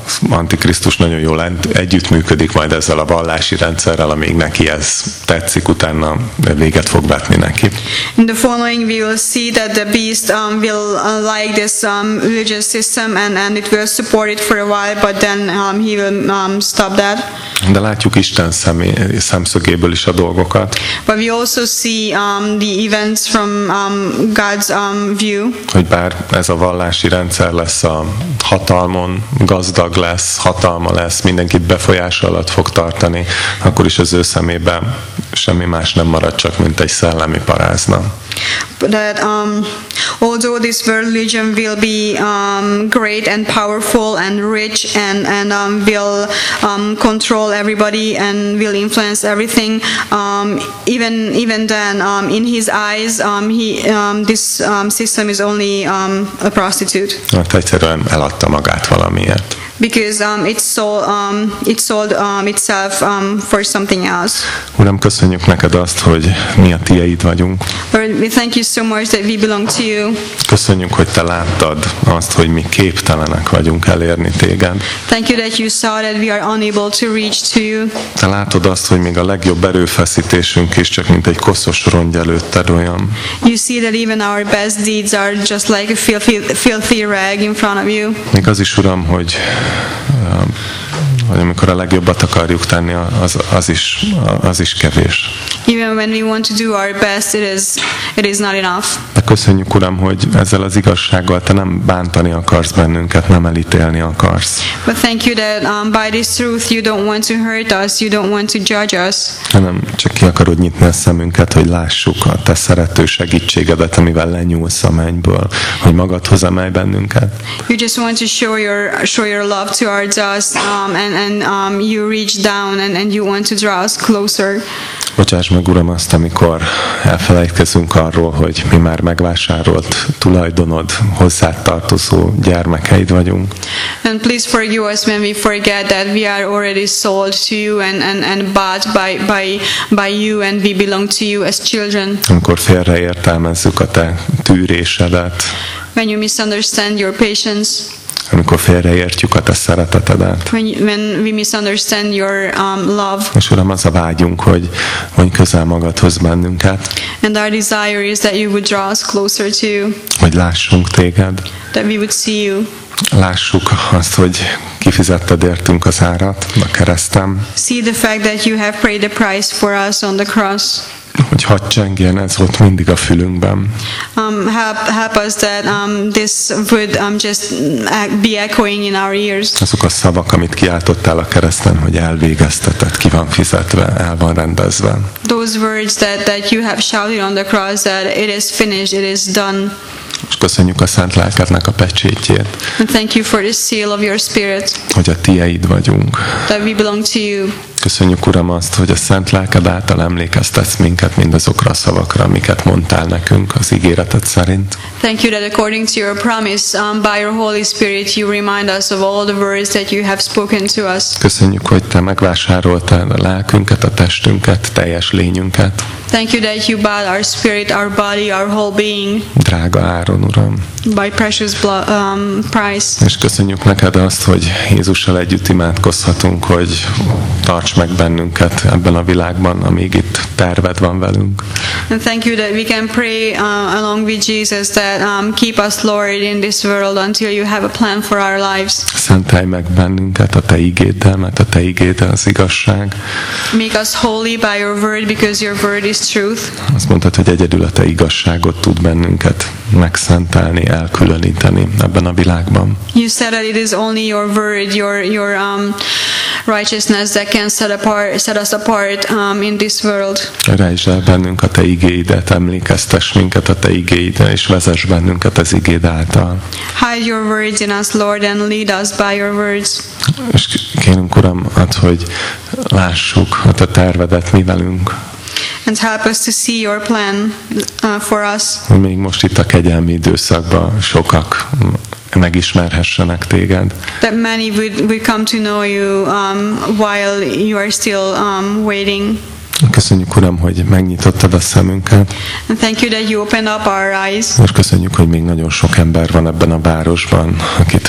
Antikrisztus nagyon jól együttműködik majd ezzel a vallási rendszerrel, amíg neki ez tetszik, utána véget fog vetni neki. In the following we will see that the beast will like this religious system and it will support it for a while, but then he will stop that. De látjuk Isten szemszögéből is a dolgokat. But we also see the events from God's view. Hogy bár ez a vallási rendszer lesz a hatalmon, gazdag lesz, hatalma lesz, mindenkit befolyás alatt fog tartani, akkor is az ő szemében semmi más nem marad, csak mint egy szellemi parázna. That although this world religion will be great and powerful and rich and will control everybody and will influence everything, even then in his eyes this system is only a prostitute. Hát egyszerűen eladta magát valamiért. Because it sold itself for something else. Uram, köszönjük neked azt, hogy mi a tieid vagyunk. Lord, we thank you so much that we belong to you. Köszönjük, hogy te láttad azt, hogy mi képtelenek vagyunk elérni téged. Thank you that you saw that we are unable to reach to you. Te látod azt, hogy még a legjobb erőfeszítésünk is csak mint egy koszos rongy előtted olyan. You see that even our best deeds are just like a filthy rag in front of you. Még az is, Uram, hogy amikor a legjobbat akarjuk tenni, az is kevés. Even when we want to do our best, it is not enough. De köszönjük, Uram, hogy ezzel az igazsággal te nem bántani akarsz bennünket, nem elítélni akarsz. But thank you that by this truth you don't want to hurt us, you don't want to judge us. Hanem csak ki akarod nyitni a szemünket, hogy lássuk a te szerető segítségedet, amivel lenyúlsz a mennyből, hogy magadhoz emelj bennünket. You just want to show your love towards us, and you reach down and you want to draw us closer. Bocsáss meg, Uram, azt, amikor elfelejtkezünk arról, hogy mi már megvásárolt tulajdonod, hozzád tartozó gyermekeid vagyunk. And please forgive us when we forget that we are already sold to you and bought by you, and we belong to you as children. Amikor félreértelmezzük a te tűrésedet. When you misunderstand your patience. Amikor félreértjük a te szeretetedet. When we misunderstand your love. És Uram, az a vágyunk, hogy közel magadhoz bennünket. And our desire is that you would draw us closer to you. Hogy lássunk téged. That we would see you. Lássuk azt, hogy kifizetted értünk az árat a kereszten. See the fact that you have paid the price for us on the cross. Hogy hadd csengjen ez ott mindig a fülünkben. Help us that this would just be echoing in our ears. Azok a szavak, amit kiáltottál a kereszten, hogy elvégezteted, ki van fizetve, el van rendezve. Those words that you have shouted on the cross, that it is finished, it is done. És köszönjük a Szent Lelkednek a pecsétjét. And thank you for the seal of your Spirit. Hogy a tieid vagyunk. That we belong to you. Köszönjük, Uram, azt, hogy a Szent Lelked által emlékeztetsz minket mindazokra a szavakra, amiket mondtál nekünk az ígéreted szerint. Thank you that according to your promise, by your Holy Spirit, you remind us of all the words that you have spoken to us. Köszönjük, hogy te megvásároltál a lelkünket, a testünket, teljes lényünket. Thank you that you bought our spirit, our body, our whole being. Drága áron, Uram. By precious price. És köszönjük neked azt, hogy Jézussal együtt imádkozhatunk, hogy tarts meg bennünket ebben a világban, amíg itt terved van velünk. And thank you that we can pray along with Jesus that keep us, Lord, in this world until you have a plan for our lives. Szentelj meg bennünket a te igéddel, mert a te igéd az igazság. Make us holy by your word, because your word is truth. Azt mondtad, hogy egyedül a te igazságot tud bennünket megszentelni, elkülöníteni ebben a világban. You said that it is only your word, your righteousness that can set us apart in this world. Rejtsd el bennünk a te igéidet, emlékeztess minket a te igéidre, és vezess bennünket az igéd által. Hide your words in us, Lord, and lead us by your words. És kérünk, Uram, hogy lássuk a te tervedet mi velünk. And help us to see your plan for us. Hogy még most itt a kegyelmi időszakban sokak megismerhessenek téged. That many would come to know you while you are still waiting. Köszönjük, Uram, hogy megnyitottad a szemünket. And thank you that you opened up our eyes. És köszönjük, hogy még nagyon sok ember van ebben a városban, akit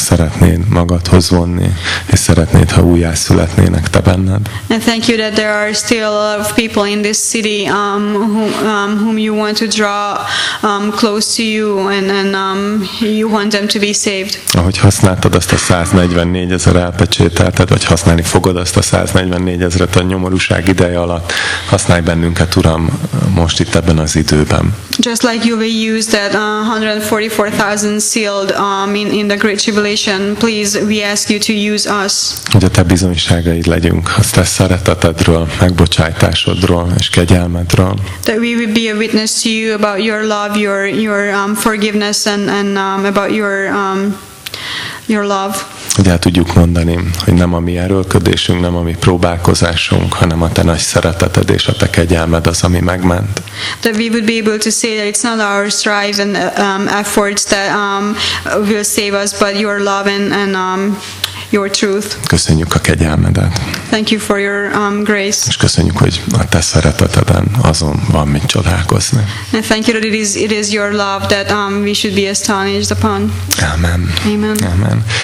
szeretnéd magadhoz vonni, és szeretnéd, ha újjászületnének te benned. And thank you that there are still a lot of people in this city whom you want to draw close to you, and you want them to be saved. Ahogy használtad azt a 144 000 elpecsételtet, vagy használni fogod azt a 144 000-et a nyomorúság ideje alatt, használj bennünket, Uram, most itt ebben az időben. Just like you will use that 144,000 sealed in the Great Tribulation, please, we ask you to use us. Hogy a te bizonyságaid legyünk, a te szeretetedről, megbocsájtásodról és kegyelmedről. That we will be a witness to you about your love, your forgiveness, and about your love. Hogy el tudjuk mondani, hogy nem a mi erőlködésünk, nem a mi próbálkozásunk, hanem a te nagy szereteted és a te kegyelmed az, ami megment. That we would be able to say that it's not our strive and efforts that will save us, but your love and your truth. Köszönjük a kegyelmedet. Thank you for your grace. És köszönjük, hogy a te szereteteden azon van mit csodálkozni. And thank you that it is your love that we should be astonished upon. Amen. Amen. Amen.